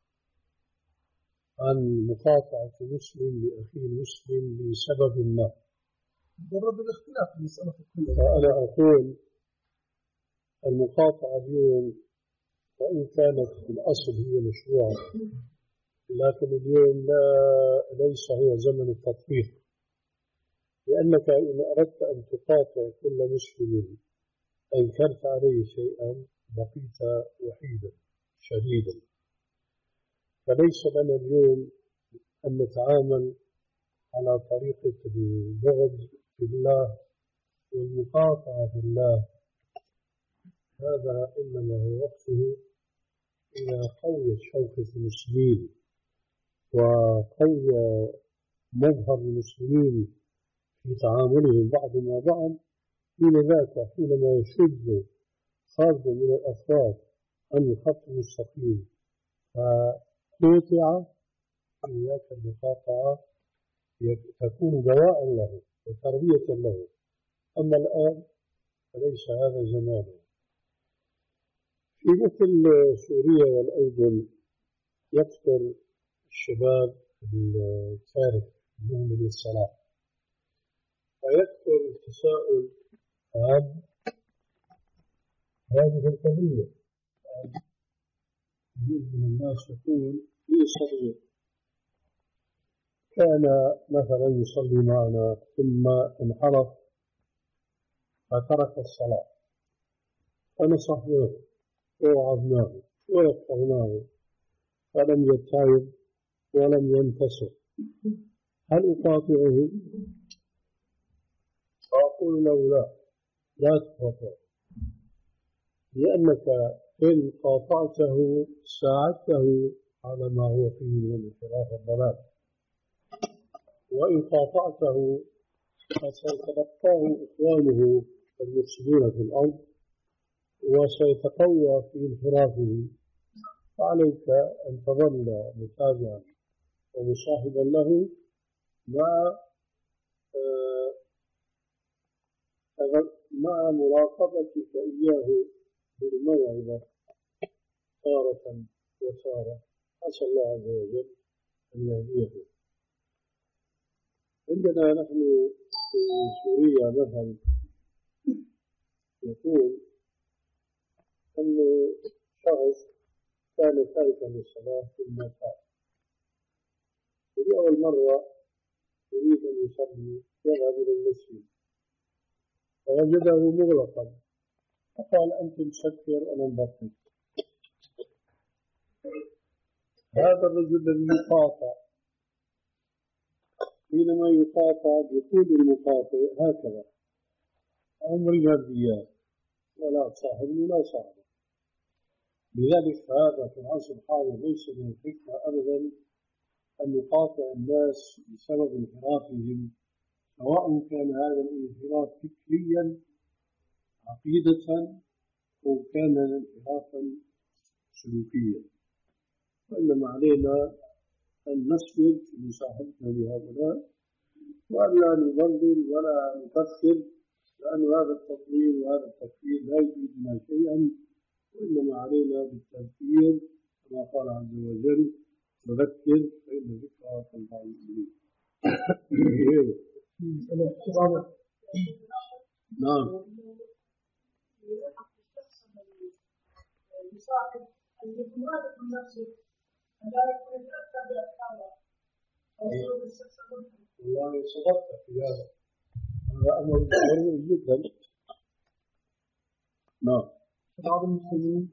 عن مقاطعة مسلم لأخيه المسلم لسبب ما، مجرد الاختلاف المسألة كلها. فأنا أقول المقاطعة اليوم وإن كانت في الأصل هي مشروعة، لكن اليوم لا ليس هو زمن التطبيق، لأنك إن أردت أن تقاطع كل مسلم أنكرت عليه شيئا بقيت وحيدا شديدا. فليس لنا اليوم أن نتعامل على طريقة البغض في الله والمقاطعة في الله، هذا إنما هو وقته إلى قوية شوكة المسلمين وقوية مظهر المسلمين في تعاملهم بعض مع بعض. حين ذاك حينما يشد خارج من الأفراد عن الخط المستقيم فقطع، إياك المقاطعة تكون دواء له وتربية له. أما الآن فليس هذا زمانه. في مثل سوريا والأردن يكثر الشباب التارك من الصلاة، ويكثر التساؤل عن هذه القضية. كثير من الناس يقول لي صديق كان مثلا يصلي معنا ثم انحرف فترك الصلاة، فنصحناه ووعظناه ويقظناه فلم يتعظ ولم ينتصر، هل أقاطعه؟ فأقول له لا لا تقاطعه، لأنك إن قاطعته ساعدته على ما هو فيه من الانحراف والضلال، وإن قاطعته فسيتلقاه إخوانه المفسدون في الأرض وسيتقوى في انحرافه. فعليك أن تظل متابعا ومصاحبا له مع مع مراقبتك إياه بالموعظة تارة وتارة. أسأل الله عز وجل أن يهديه. عندنا نحن في سوريا مثلا يقول أن شخص كان تاركا للصلاة ثم تاب. في أول مرة يريد أن يصلي يذهب إلى المسجد فوجده مغلقا فقال أنت مسكر أنا مبطل. هذا الرجل الذي يقاطع حينما يقاطع يقول المقاطع هكذا عمري ما بديات ولا صاحب ولا صاحب. لذلك هذا في العصر الحاضر ليس من الحكمة أبدا أن يقاطع الناس بسبب انحرافهم، سواء كان هذا الانحراف فكريا عقيدة أو كان انحرافا سلوكيا، وإنما علينا أن نصبر في مصاحبتنا لهؤلاء وألا نضلل ولا نكفر، لأن هذا التضليل وهذا التكفير لا يفيدنا شيئا، وإنما علينا بالتذكير كما قال عز وجل وذكر فإن ذكرى تنفع المؤمنين. نعم. يصاحب أن يكون هذا من نفسه لا يكون يتأثر بالأفكار أو يكون الشخص المنفذ. والله صدقت في هذا، هذا أمر ضروري جدا. نعم. شباب المسلمين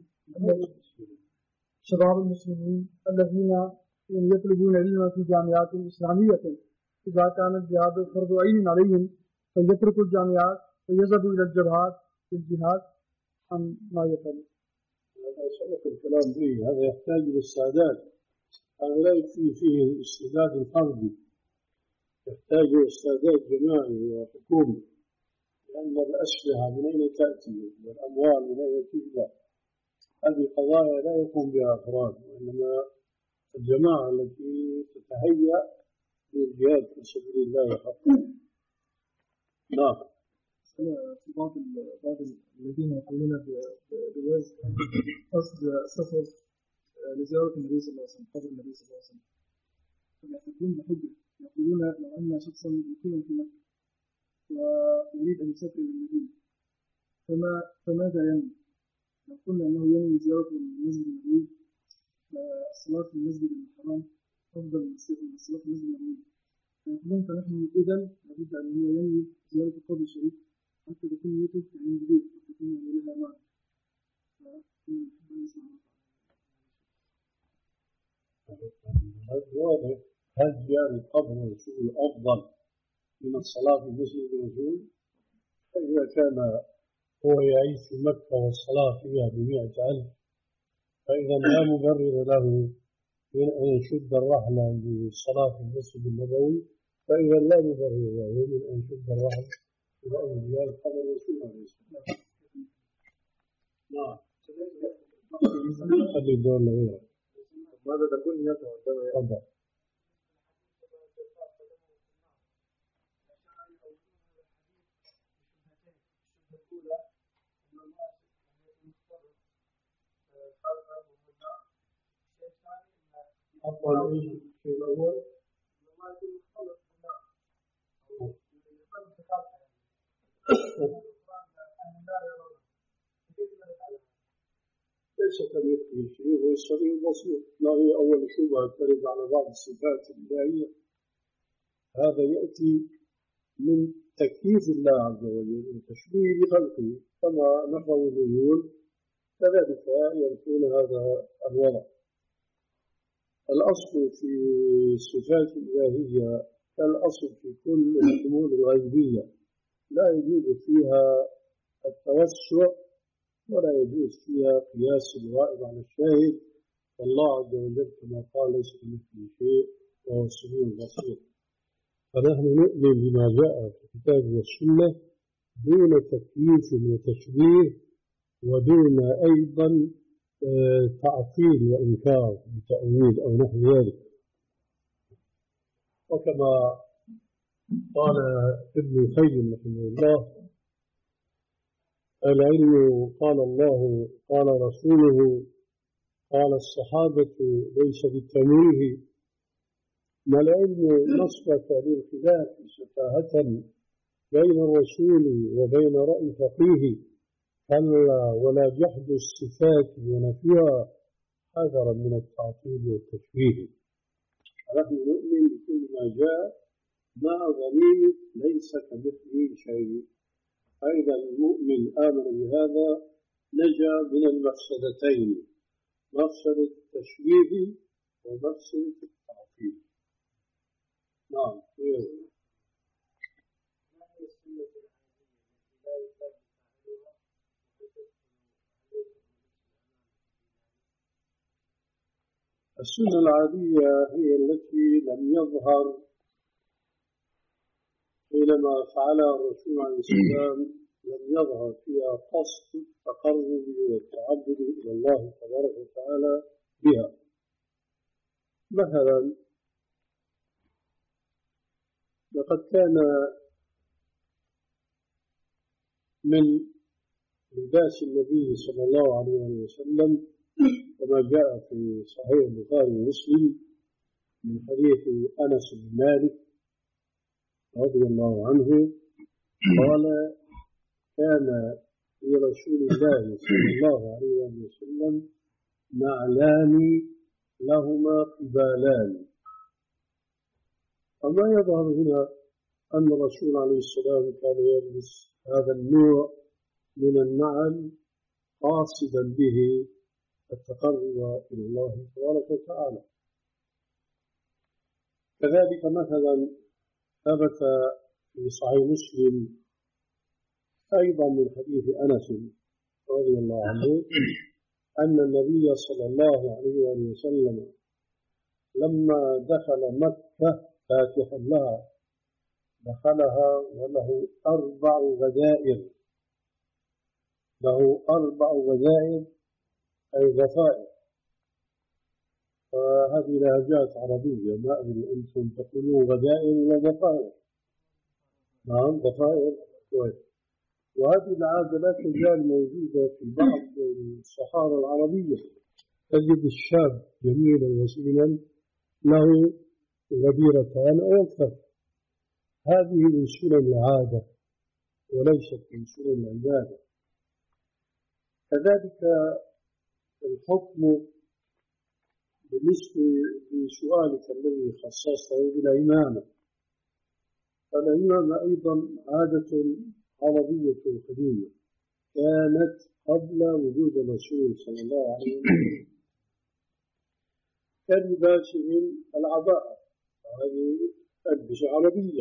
شباب المسلمين الذين يطلبون العلم في جامعات إسلامية إذا كان الجهاد فرض عين عليهم فيتركوا الجامعات ويذهبوا إلى الجبهات في الجهاد أم ما يفعل؟ هذا سبق الكلام به، هذا يحتاج إلى استعداد، هذا لا يكفي فيه الاستعداد الفردي، يحتاج إلى استعداد جماعي وحكومي، لأن الأسلحة من أين تأتي والأموال من أين تجلب، هذه قضايا لا يقوم بها أفراد، وإنما الجماعة التي تتهيأ للجهاد في سبيل الله حقا. نعم. في بعض بعض الذين يقولون بجواز قصد السفر لزيارة النبي صلى الله عليه وسلم قبر النبي صلى الله عليه وسلم، فيحتجون بحجة يقولون لو أن شخصا مقيما في مكة ويريد أن يسافر إلى المدينة فما فماذا ينوي؟ لو قلنا أنه ينوي زيارة المسجد النبوي فالصلاة في المسجد الحرام أفضل من الصلاة في المسجد النبوي، فيقولون فنحن إذا لابد أن هو ينوي زيارة القبر الشريف حتى تكون نيته يعني جديد وتكون يعني لها معنى. واضح. هل زيارة القبر والرسول أفضل من الصلاة في مسجد الرسول؟ فإذا كان هو يعيش في مكة والصلاة فيها بمئة ألف فإذا لا مبرر له من أن يشد الرحلة للصلاة في المسجد النبوي، فإذا لا مبرر له من أن يشد الرحلة إلى أن زيارة قبر الرسول عليه الصلاة والسلام. نعم. خلي الدور لغيره. ماذا تكون نيته عندما تفضل. أفضل إيش الشيء الأول؟ ليس كمثله شيء، هو السميع البصير. ما هي أول شبهة ترد على بعض الصفات الإلهية؟ هذا يأتي من تكييف الله عز وجل وتشبيه بخلقه، كما نحو العيون كذلك ينفون هذا الوضع. الأصل في الصفات الإلهية كالأصل في كل الأمور الغيبية، لا يجوز فيها التوسع ولا يجوز فيها قياس الغائب على الشاهد، والله عز وجل كما قال ليس كمثله شيء وهو السميع البصير. فنحن نؤمن بما جاء في الكتاب والسنة دون تكييف وتشبيه ودون أيضا تعطيل وإنكار بتأويل أو نحو ذلك. وكما قال ابن القيم رحمه الله العلم قال الله قال رسوله قال الصحابة ليس بالتمويه، ما العلم نصبك للخلاف شفاهة بين الرسول وبين رأي فقيه، هلا ولا جحد الصفات ونفيها حذرا من التعطيل والتشبيه. نحن نؤمن بكل ما جاء مع ضمير ليس كمثله شيء. فإذا المؤمن آمن بهذا نجا من المفسدتين، مفسدة التشبيه ومفسدة التعطيل. نعم. السنة العادية هي التي لم يظهر حينما فعلها الرسول عليه السلام لم يظهر فيها قصد التقرب والتعبد إلى الله تبارك وتعالى بها. مثلا لقد كان من لباس النبي صلى الله عليه وسلم كما جاء في صحيح البخاري ومسلم من حديث أنس بن مالك رضي الله عنه قال: كان لرسول الله صلى الله عليه وسلم نعلان لهما قبالان. وما يظهر هنا أن الرسول عليه السلام كان يلبس هذا النوع من النعل قاصدا به التقرب إلى الله تبارك وتعالى. كذلك مثلا ثبت في صحيح مسلم أيضا من حديث أنس رضي الله عنه أن النبي صلى الله عليه وسلم لما دخل مكة فاتحا لها دخلها وله أربع غدائر، له أربع غدائر أي ضفائر. فهذه لهجات عربية، ما أدري أنتم تقولون غدائر ولا ضفائر؟ نعم ضفائر. وهذه العادة لا تزال موجودة في بعض الصحارى العربية. تجد الشاب جميلا وسيما له غديرتان أو أكثر. هذه من سنن العادة وليست من سنن العبادة. كذلك الحكم بالنسبة لسؤالك الذي خصصته بالإمامة، الإمامة أيضا عادة عربية قديمة كانت قبل وجود الرسول صلى الله عليه وسلم، كلباسهم العباءة، هذه ألبسة عربية.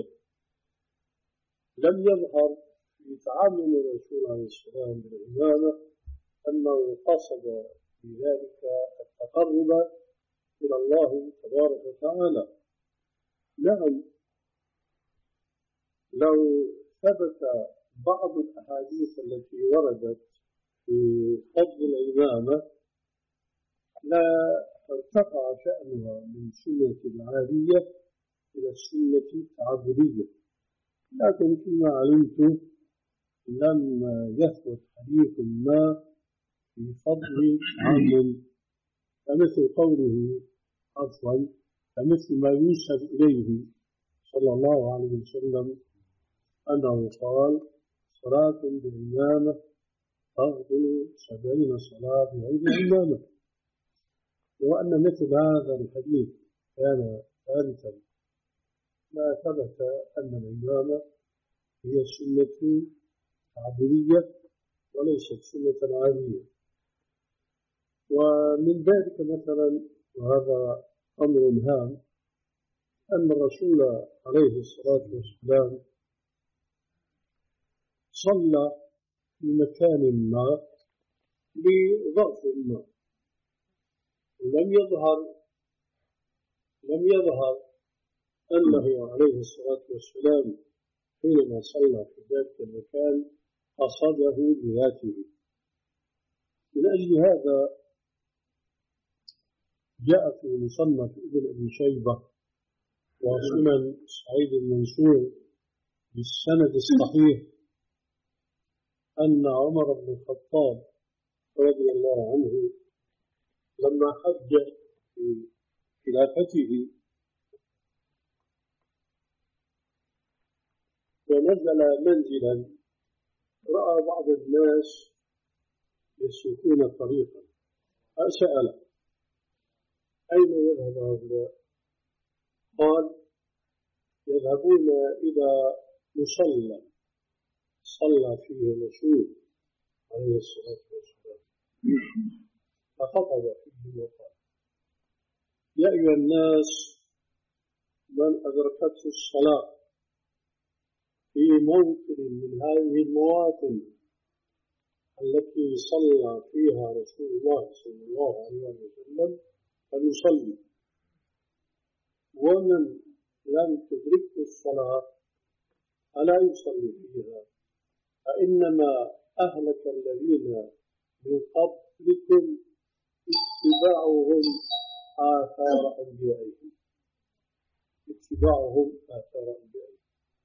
لم يظهر في تعامل الرسول عليه السلام بالإمامة أنه قصد بذلك التقرب إلى الله تبارك وتعالى. نعم، لو ثبت بعض الأحاديث التي وردت في فضل الإمامة لا ارتفع شأنها من سنة العادية إلى السنة التعبدية، لكن فيما علمت لم يثبت حديث ما في فضل عام، كمثل قوله عفوا كمثل ما ينسب إليه صلى الله عليه وسلم أنه قال: صلاة بالإمامة تفضل سبعين صلاة بغير إمامة. لو أن مثل هذا الحديث كان ثابتا لا ثبت أن الإمامة هي سنة تعبدية وليست سنة عادية. ومن ذلك مثلا، وهذا أمر هام، أن الرسول عليه الصلاة والسلام صلى في مكان ما بظرف ما، ولم يظهر لم يظهر أنه عليه الصلاة والسلام حينما صلى في ذلك المكان قصده بذاته. من أجل هذا جاء في مصنف ابن أبي شيبة وسنن سعيد المنصور بالسند الصحيح أن عمر بن الخطاب رضي الله عنه لما حج في خلافته ونزل منزلا رأى بعض الناس يسلكون طريقا فسأل أين يذهب هؤلاء؟ قال يذهبون إلى مصلى صلى فيه الرسول عليه الصلاة والسلام فخطب فيه وقال يا أيها الناس من أدركته الصلاة في موطن من هذه المواطن التي صلى فيها رسول الله صلى الله عليه وسلم فليصلي، ومن لم تدركه الصلاة فلا يصلي فيها، فإنما أهلك الذين من قبلكم اتباعهم آثار أنبيائهم اتباعهم آثار أنبيائهم.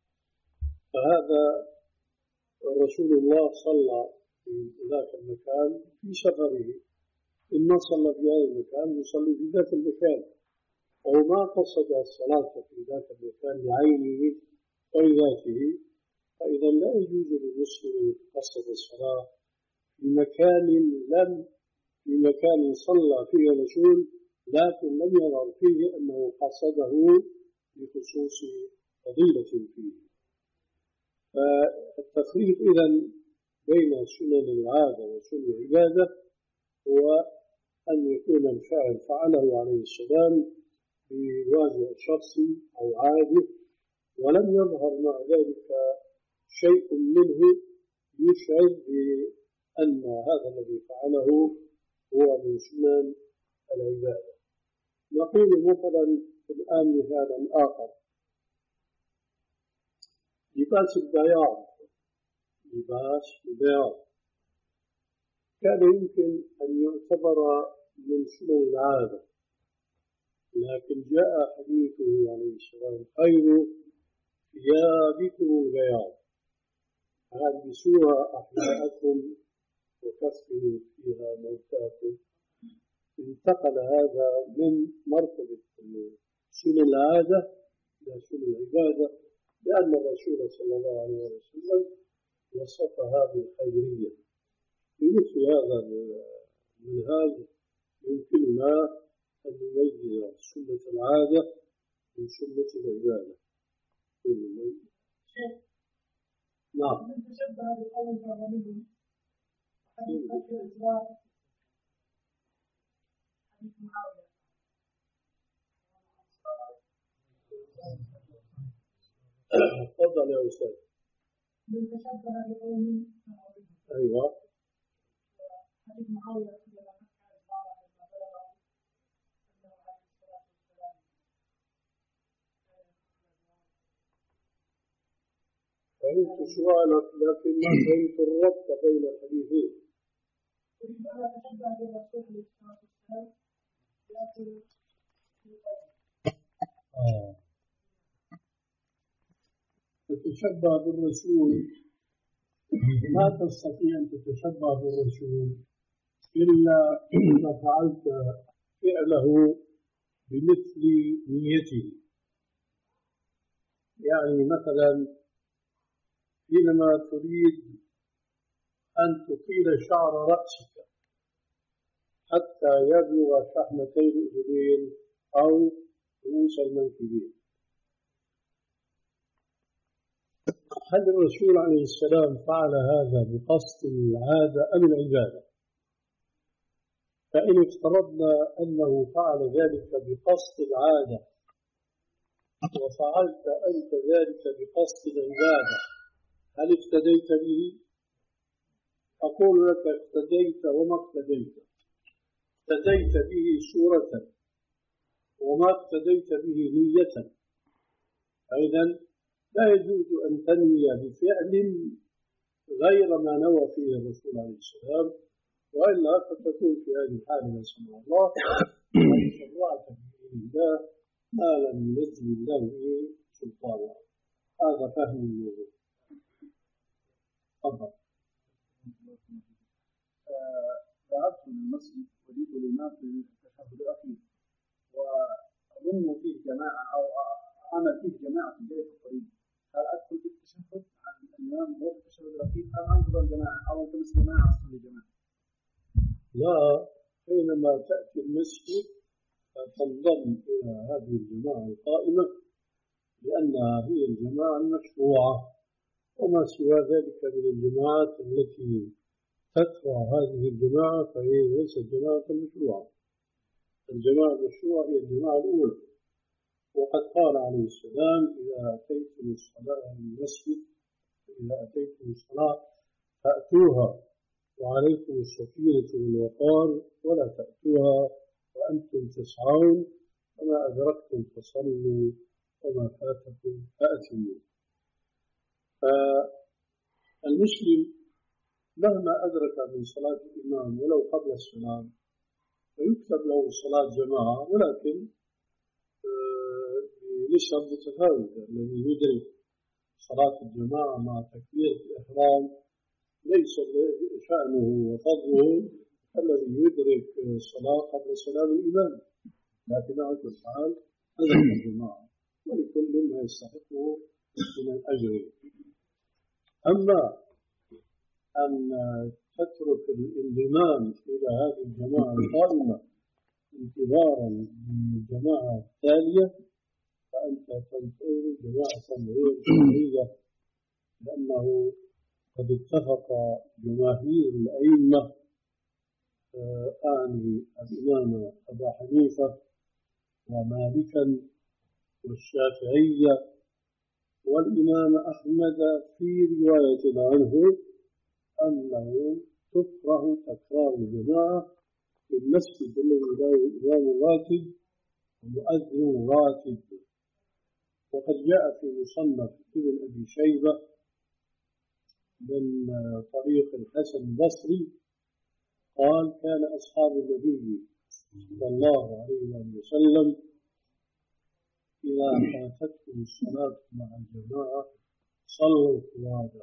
فهذا رسول الله صلى في ذاك المكان في سفره، إما صلى في هذا المكان يصلي في ذاك المكان، أو ما قصد الصلاة في ذاك المكان لعينه أو ذاته، فإذا لا يجوز للمسلم قصد الصلاة في مكان لم في مكان صلى فيه الرسول لكن لم يظهر فيه أنه قصده بخصوص فضيلة فيه. فالتفريق إذن بين سنن العادة وسنن العبادة هو أن يكون الفاعل فعله عليه السلام بواجه شخصي أو عادي ولم يظهر مع ذلك شيء منه يشعر بأن هذا الذي فعله هو من سنن العبادة. نقول مثلا الآن مثالا آخر، لباس البياض لباس البياض كان يمكن أن يعتبر من سنن العادة، لكن جاء حديثه عليه السلام خير ثيابكم البياض فالبسوها أحياءكم وكفنوا فيها موتاكم. انتقل هذا من مرتبة سنن العادة إلى سنن العبادة، لأن الرسول صلى الله عليه وسلم وصفها بالخيرية. بمثل هذا المنهاج يمكننا أن نميز سنة العادة من سنة العبادة. نعم. من تشبه بقوم فهو منهم. حديث الإسلام حديث معاوية. تفضل يا أستاذ. من تشبه بقوم فهو منهم. أيوة. حديث معاوية لما حكى الإسلام لما بلغ أنه عليه الصلاة والسلام فهمت سؤالك لكن ما فهمت الربط بين الحديثين. أريد أن أتشبه بالرسول عليه الصلاة والسلام يأكل في قومه. تتشبه بالرسول لا تستطيع أن تتشبه بالرسول إلا إذا فعلت فعله بمثل نيته. يعني مثلا حينما تريد أن تطيل شعر رأسك حتى يبلغ شحمتي الأذنين أو رؤوس المنكبين، هل الرسول عليه السلام فعل هذا بقصد العادة أم العبادة؟ فإن افترضنا أنه فعل ذلك بقصد العادة وفعلت أنت ذلك بقصد العبادة هل اقتديت به؟ أقول لك اقتديت وما اقتديت. اقتديت به صورة وما اقتديت به نية. فإذا لا يجوز أن تنوي بفعل غير ما نوى فيه الرسول عليه السلام، وإلا فتكون في هذه الحالة نسأل الله أن شرعت بإذن الله ما لم ينزل الله به سلطانا. هذا فهم الموضوع. تفضل. ذهبت من المسجد وليت الإمام في التشهد الأخير وأظن فيه جماعة أو أعمل فيه جماعة في البيت القريب، هل أدخل في التشهد عن الإمام وفي التشهد الأخير أم أنتظر جماعة أو ألتمس جماعة أصلي جماعة؟ لا، حينما تأتي المسجد تنضم إلى هذه الجماعة القائمة لأنها هي الجماعة المشروعة، وما سوى ذلك من الجماعات التي تتبع هذه الجماعة فهي ليست جماعة مشروعة. الجماعة المشروعة هي الجماعة الأولى. وقد قال عليه السلام: إذا أتيتم الصلاة المسجد إذا أتيتم الصلاة فأتوها وعليكم السكينة والوقار، ولا تأتوها وأنتم تسعون، وما أدركتم فصلوا وما فاتكم فأتموا. فالمسلم مهما أدرك من صلاة الإمام ولو قبل السلام فيكتب له صلاة جماعة، ولكن بنسب متفاوتة. الذي يدرك صلاة الجماعة مع تكبيرة الإحرام ليس شأنه وفضله الذي يدرك الصلاة قبل سلام الإمام، لكن على كل حال أدرك الجماعة ولكل ما يستحقه من الأجر. أما أن تترك الانضمام إلى هذه الجماعة القائمة انتظارا للجماعة التالية فأنت تنتظر جماعة غير شرعية، لأنه قد اتفق جماهير الأئمة أعني الإمام أبا حنيفة ومالكا والشافعية والإمام أحمد في رواية عنه أنه تكره تكرار الجماعة في المسجد الذي له إمام راتب ومؤذن راتب. وقد جاء في مصنف ابن أبي شيبة من طريق الحسن البصري قال: كان أصحاب النبي صلى الله عليه وسلم إذا فاتتهم الصلاة مع الجماعة صلوا فرادا.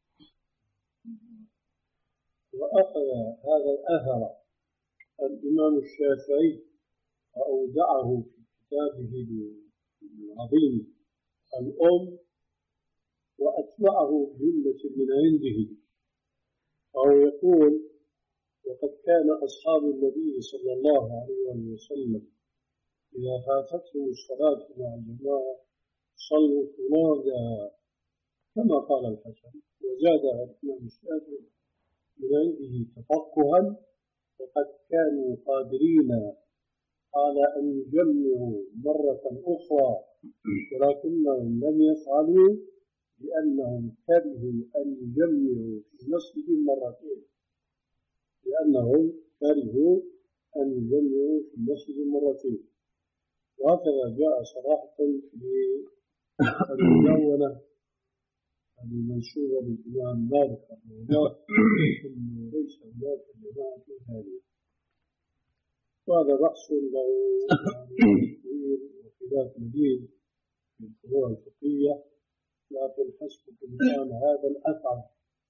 وأخذ هذا الأثر الإمام الشافعي وأودعه في كتابه العظيم الأم، وأتبعه بجملة من عنده، فهو يقول: وقد كان أصحاب النبي صلى الله عليه وسلم إذا فاتتهم الصلاة مع الجماعة صلوا فرادا كما قال الحسن. وزاد الإمام الشافعي من عنده تفقها: وقد كانوا قادرين على أن يجمعوا مرة أخرى ولكنهم لم يفعلوا لأنهم كرهوا أن يجمعوا في المسجد مرتين لأنهم كرهوا أن يجمعوا في المسجد مرتين. وهكذا جاء صراحة في المدونة المنشورة للإمام مالك رحمه الله أنه ليس هناك جماعة ثانية. وهذا بحث له طويل وخلاف مديد في الفروع الفقهية، لكن حسب كان هذا الأثر.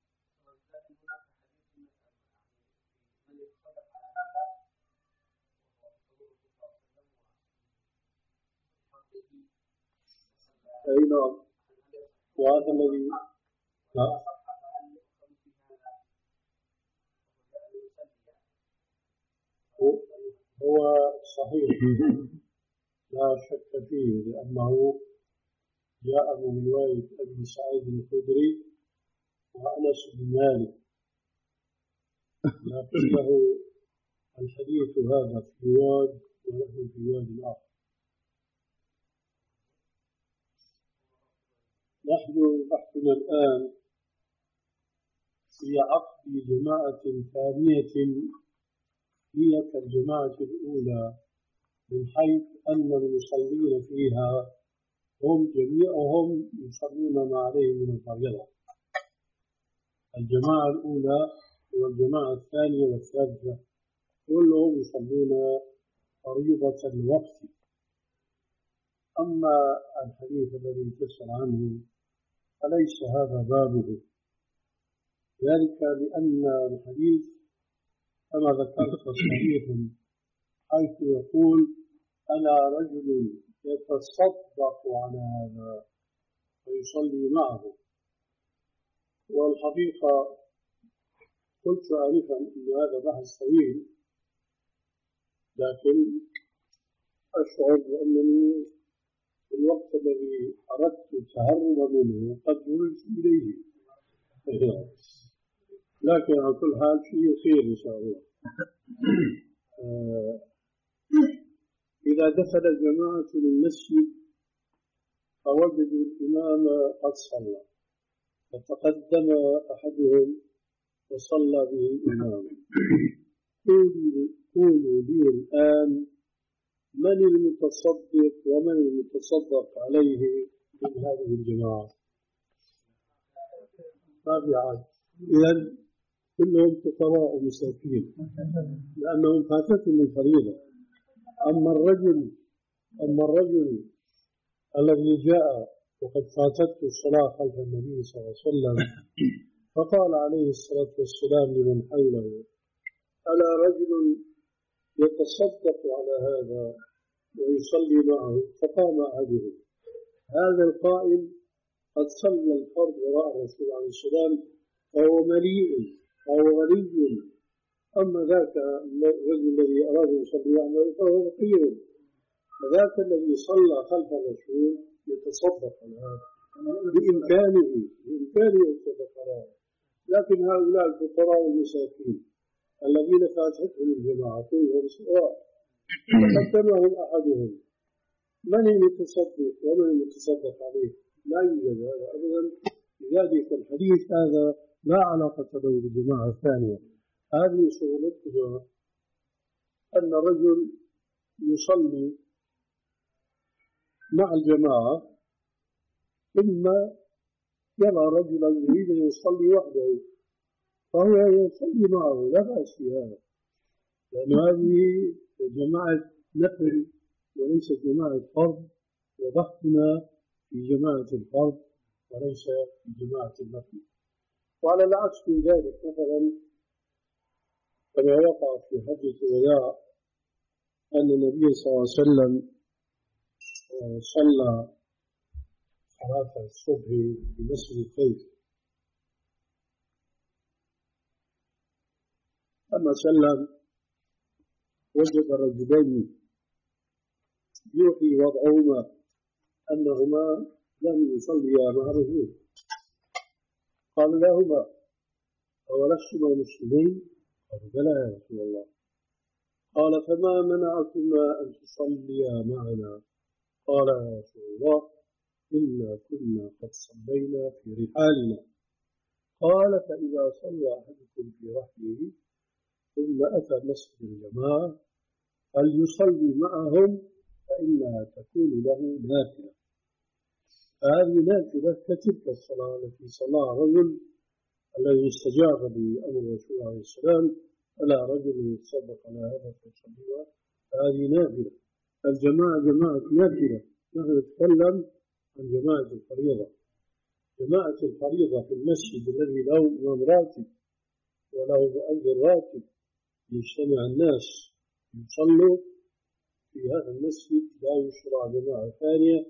أي نعم، وهذا الذي هو صحيح لا شك فيه، لأنه جاء من رواية أبي سعيد الخدري وأنس بن مالك، لكنه الحديث هذا في واد وله في واد آخر. نحن بحثنا الآن في عقد جماعة ثانية هي كالجماعة الأولى، من حيث أن المصلين فيها هم جميعهم يصلون ما عليه من الفريضة. الجماعة الأولى والجماعة الثانية والثالثة كلهم يصلون فريضة الوقت. أما الحديث الذي تسأل عنه فليس هذا بابه، ذلك لأن الحديث كما ذكرت صحيح، حيث يقول: أنا رجل يتصدق على هذا ويصلي معه. والحقيقة قلت آنفا أن هذا بحث طويل، لكن أشعر بأنني في الوقت الذي أردت التهرب منه قد ولت إليه، لكن على كل حال شيء خير إن شاء الله. إذا دخل الجماعة للمسجد فوجدوا الإمام قد صلى، فتقدم أحدهم وصلى به الإمام. قولوا لي الآن من المتصدق ومن المتصدق عليه من هذه الجماعة؟ ما في عاد، إذن كلهم فقراء ومساكين لأنهم فاتتهم الفريضة. أما الرجل أما الرجل الذي جاء وقد فاتته الصلاة خلف النبي صلى الله عليه وسلم فقال عليه الصلاة والسلام لمن حوله: ألا رجل يتصدق على هذا ويصلي معه؟ فقام أحدهم. هذا القائل قد صلى الفرض وراء الرسول عليه السلام فهو مليء أو غني، أما ذاك الرجل الذي أراد يصلي معه فهو فقير. فذاك الذي صلى خلف الرسول يتصدق على هذا بإمكانه بإمكانه يتصدق على هذا. لكن هؤلاء الفقراء والمساكين الذين فاتتهم الجماعة كلهم سواء، فقدمهم أحدهم، من المتصدق ومن المتصدق عليه؟ لا يوجد هذا أبدا. لذلك الحديث هذا لا علاقة له بالجماعة الثانية. هذه شغلتها أن الرجل يصلي مع الجماعة، ثم يرى رجلا يريد أن يصلي وحده فهو يصلي معه، لا بأس في هذا، لأن هذه جماعة نفل وليست جماعة فرض، وضحنا في جماعة الفرض وليس في جماعة النفل. وعلى العكس من ذلك مثلا كما وقع في حجة الوداع أن النبي صلى الله عليه وسلم صلى صلاة الصبح في مسجد الخيف، لما سلم وجد رجلين يوحي وضعهما أنهما لم يصليا مع الرسول. قال لهما: أولستما مسلمين؟ قالوا: بلى يا رسول الله. قال: فما منعكما أن تصليا معنا؟ قال: يا رسول الله إنا كنا قد صلينا في رحالنا. قال: فإذا صلى أحدكم في رحله ثم أتى مسجد الجماعة فليصلي معهم فإنها تكون له نافلة. هذه نافلة كتلك الصلاة التي صلاها الرجل الذي استجاب بأمر الرسول عليه السلام: ألا رجل يتصدق على هذا فيصليها. هذه نافلة. الجماعة جماعة نافلة. نحن نتكلم عن جماعة الفريضة. جماعة الفريضة في المسجد الذي له إمام راتب وله مؤذن راتب يجتمع الناس يصلوا في هذا المسجد، لا يشرع جماعة ثانية.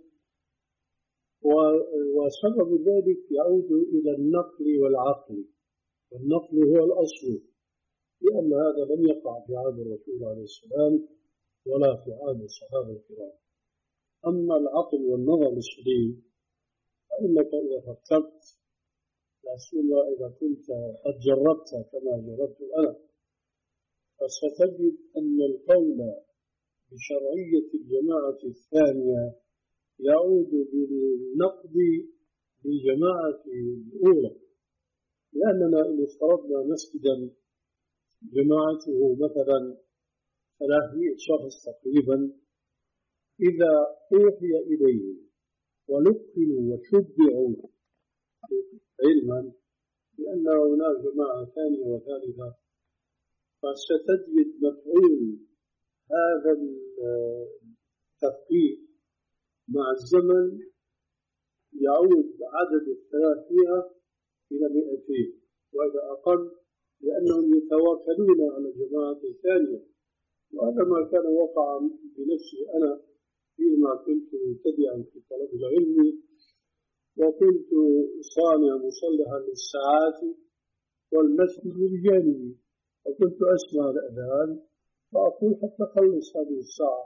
وسبب ذلك يعود إلى النقل والعقل، والنقل هو الأصل، لأن هذا لم يقع في عهد الرسول عليه السلام ولا في عهد الصحابة الكرام. أما العقل والنظر السليم فإنك إذا فكرت، لا سيما إذا كنت قد جربت كما جربت أنا، فستجد أن القول بشرعية الجماعة الثانية يعود بالنقد لجماعة الأولى. لأننا إن افترضنا مسجدا جماعته مثلا ثلاثمائة شخص تقريبا، إذا أوحي إليهم ولقنوا وشبعوا علما بأن هناك جماعة ثانية وثالثة، فستجد مفعول هذا التفقيه مع الزمن يعود عدد الثلاثمائة إلى مئتين وإذا أقل، لأنهم يتواكلون على الجماعة الثانية. وهذا ما كان وقع بنفسي أنا فيما كنت مبتدئا في طلب العلم، وكنت صانع مصلحا للساعات والمسجد بجانبي، وكنت أسمع الأذان فأقول حتى خلص هذه الساعة،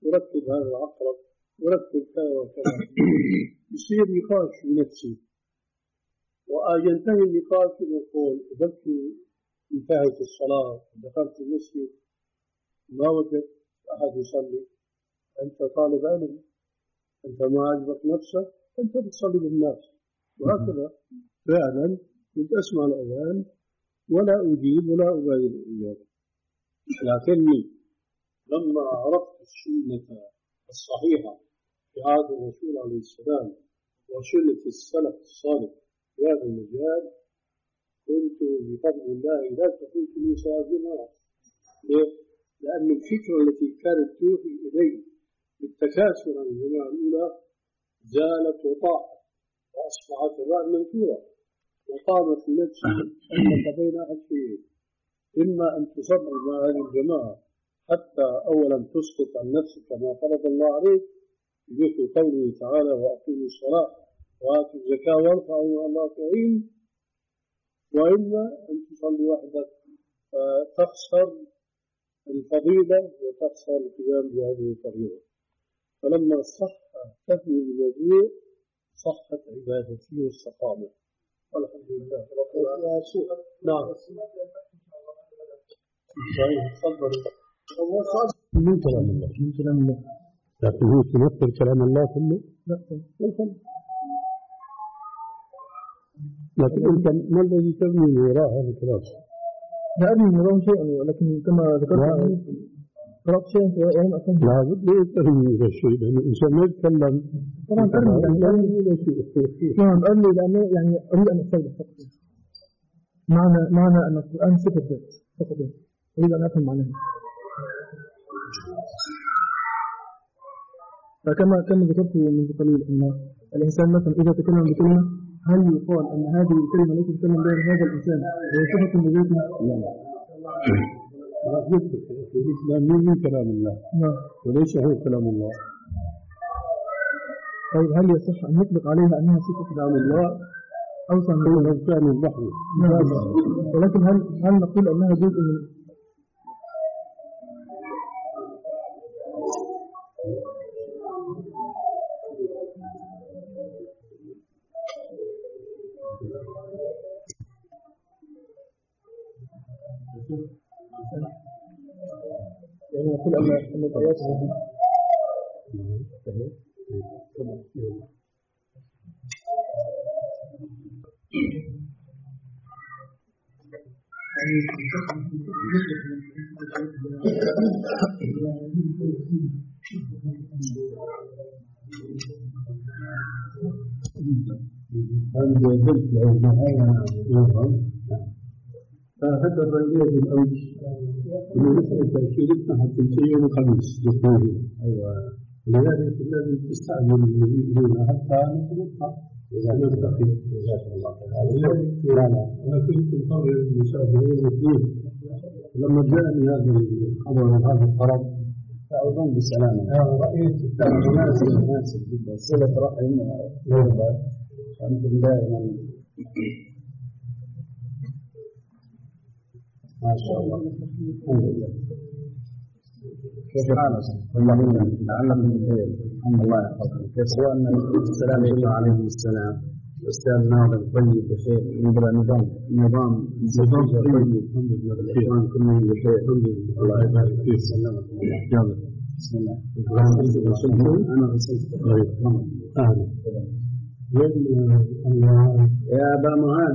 ورتب هذا العقرب ورتب كذا وكذا. يصير نقاش في نفسي، وينتهي النقاش ونقول بلكي انتهت الصلاة دخلت المسجد ما وجدت أحد يصلي، أنت طالب علم، أنت ما عجبك نفسك، أنت بتصلي بالناس. وهكذا فعلا كنت أسمع الأذان ولا أجيب ولا أبالي بالإجابة، لكني لما عرفت السنة الصحيحة في عهد الرسول عليه السلام وسنة السلف الصالح في هذا المجال كنت بفضل الله لا كنت من صلاة الجماعة. ليه؟ لأن الفكرة التي كانت توحي إلي بالتكاثر عن الجماعة الأولى زالت وطاحت وأصبحت هباء منثورا، وقامت في نفسي أنك بين حاجتين: إما أن تصبر مع هذه الجماعة حتى أولا تسقط عن نفسك ما فرض الله عليك بمثل قوله تعالى: وأقيموا الصلاة وآتوا الزكاة وارفعوا مع الله تعين، وإما أن تصلي وحدك تخسر الفضيلة وتخسر القيام بهذه الفضيلة. فلما صح تفهم الموضوع صحت عبادتي واستقامت، والحمد لله رب العالمين. نعم تفضل. من كلام الله من كلام الله لكن هو تمثل كلام الله كله. لا لكن أنت ما الذي تبني وراء هذا الكلام؟ لا أبني وراء شيئا، ولكن كما ذكرت قرأت شيئا وأنا أفهم. لا بد لا ترمي إلى شيء، لأن الإنسان ما يتكلم. طبعا أرمي لأنه إلى شيء. نعم أرمي لأنه يعني أريد أن أستوضح فقط. معنى معنى أن القرآن صفة ذات فقط، أريد أن أفهم معناه. فكما كما ذكرت منذ قليل أن الإنسان مثلا إذا تكلم بكلمة هل يقال أن هذه الكلمة التي تتكلم بها هذا الإنسان هي صفة من ذاته؟ لا الإسلام من كلام الله وليس هو كلام الله. طيب هل يصح أن نطلق عليها أنها صفة كلام الله أوسع من لو كان البحر؟ ولكن هل هل نقول أنها جزء من يعني نقول أن أن الآيات هذه فهذا الرجال الأوج من مسألة شركنا حتى شيء الخميس يقول أيوة، ولذلك لازم تستعجل المجيئين حتى نطلقها إذا نستقيم. جزاك الله خير. لا لا أنا كنت مقرر المسافرين الاثنين، لما جاءني هذا الخبر وهذا الطلب أظن بسلامة. رأيت مناسب مناسب جدا صلة رحم يرضى، أنتم دائما ما شاء الله. الحمد لله. كيف حالك؟ اللهم لعلكم بخير. الحمد لله يحفظكم. كيف سواء السلام عليكم السلام الأستاذ ناظر طيب بخير، نظرة نظام نظام نظام طيب الحمد لله. الإخوان كلهم بخير الله يبارك فيك. سلامك الله. بسم الله. أنا غسلت. طيب تمام. أهلا. وين الله يا أبا معاذ؟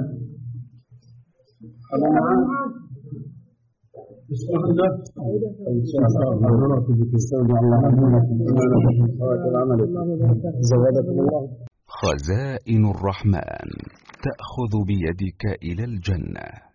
أبا معاذ بسم الله. إن شاء الله نراكم بكريستان الله يحفظكم ويبارك عملكم. زودكم الله. خزائن الرحمن تأخذ بيدك إلى الجنة.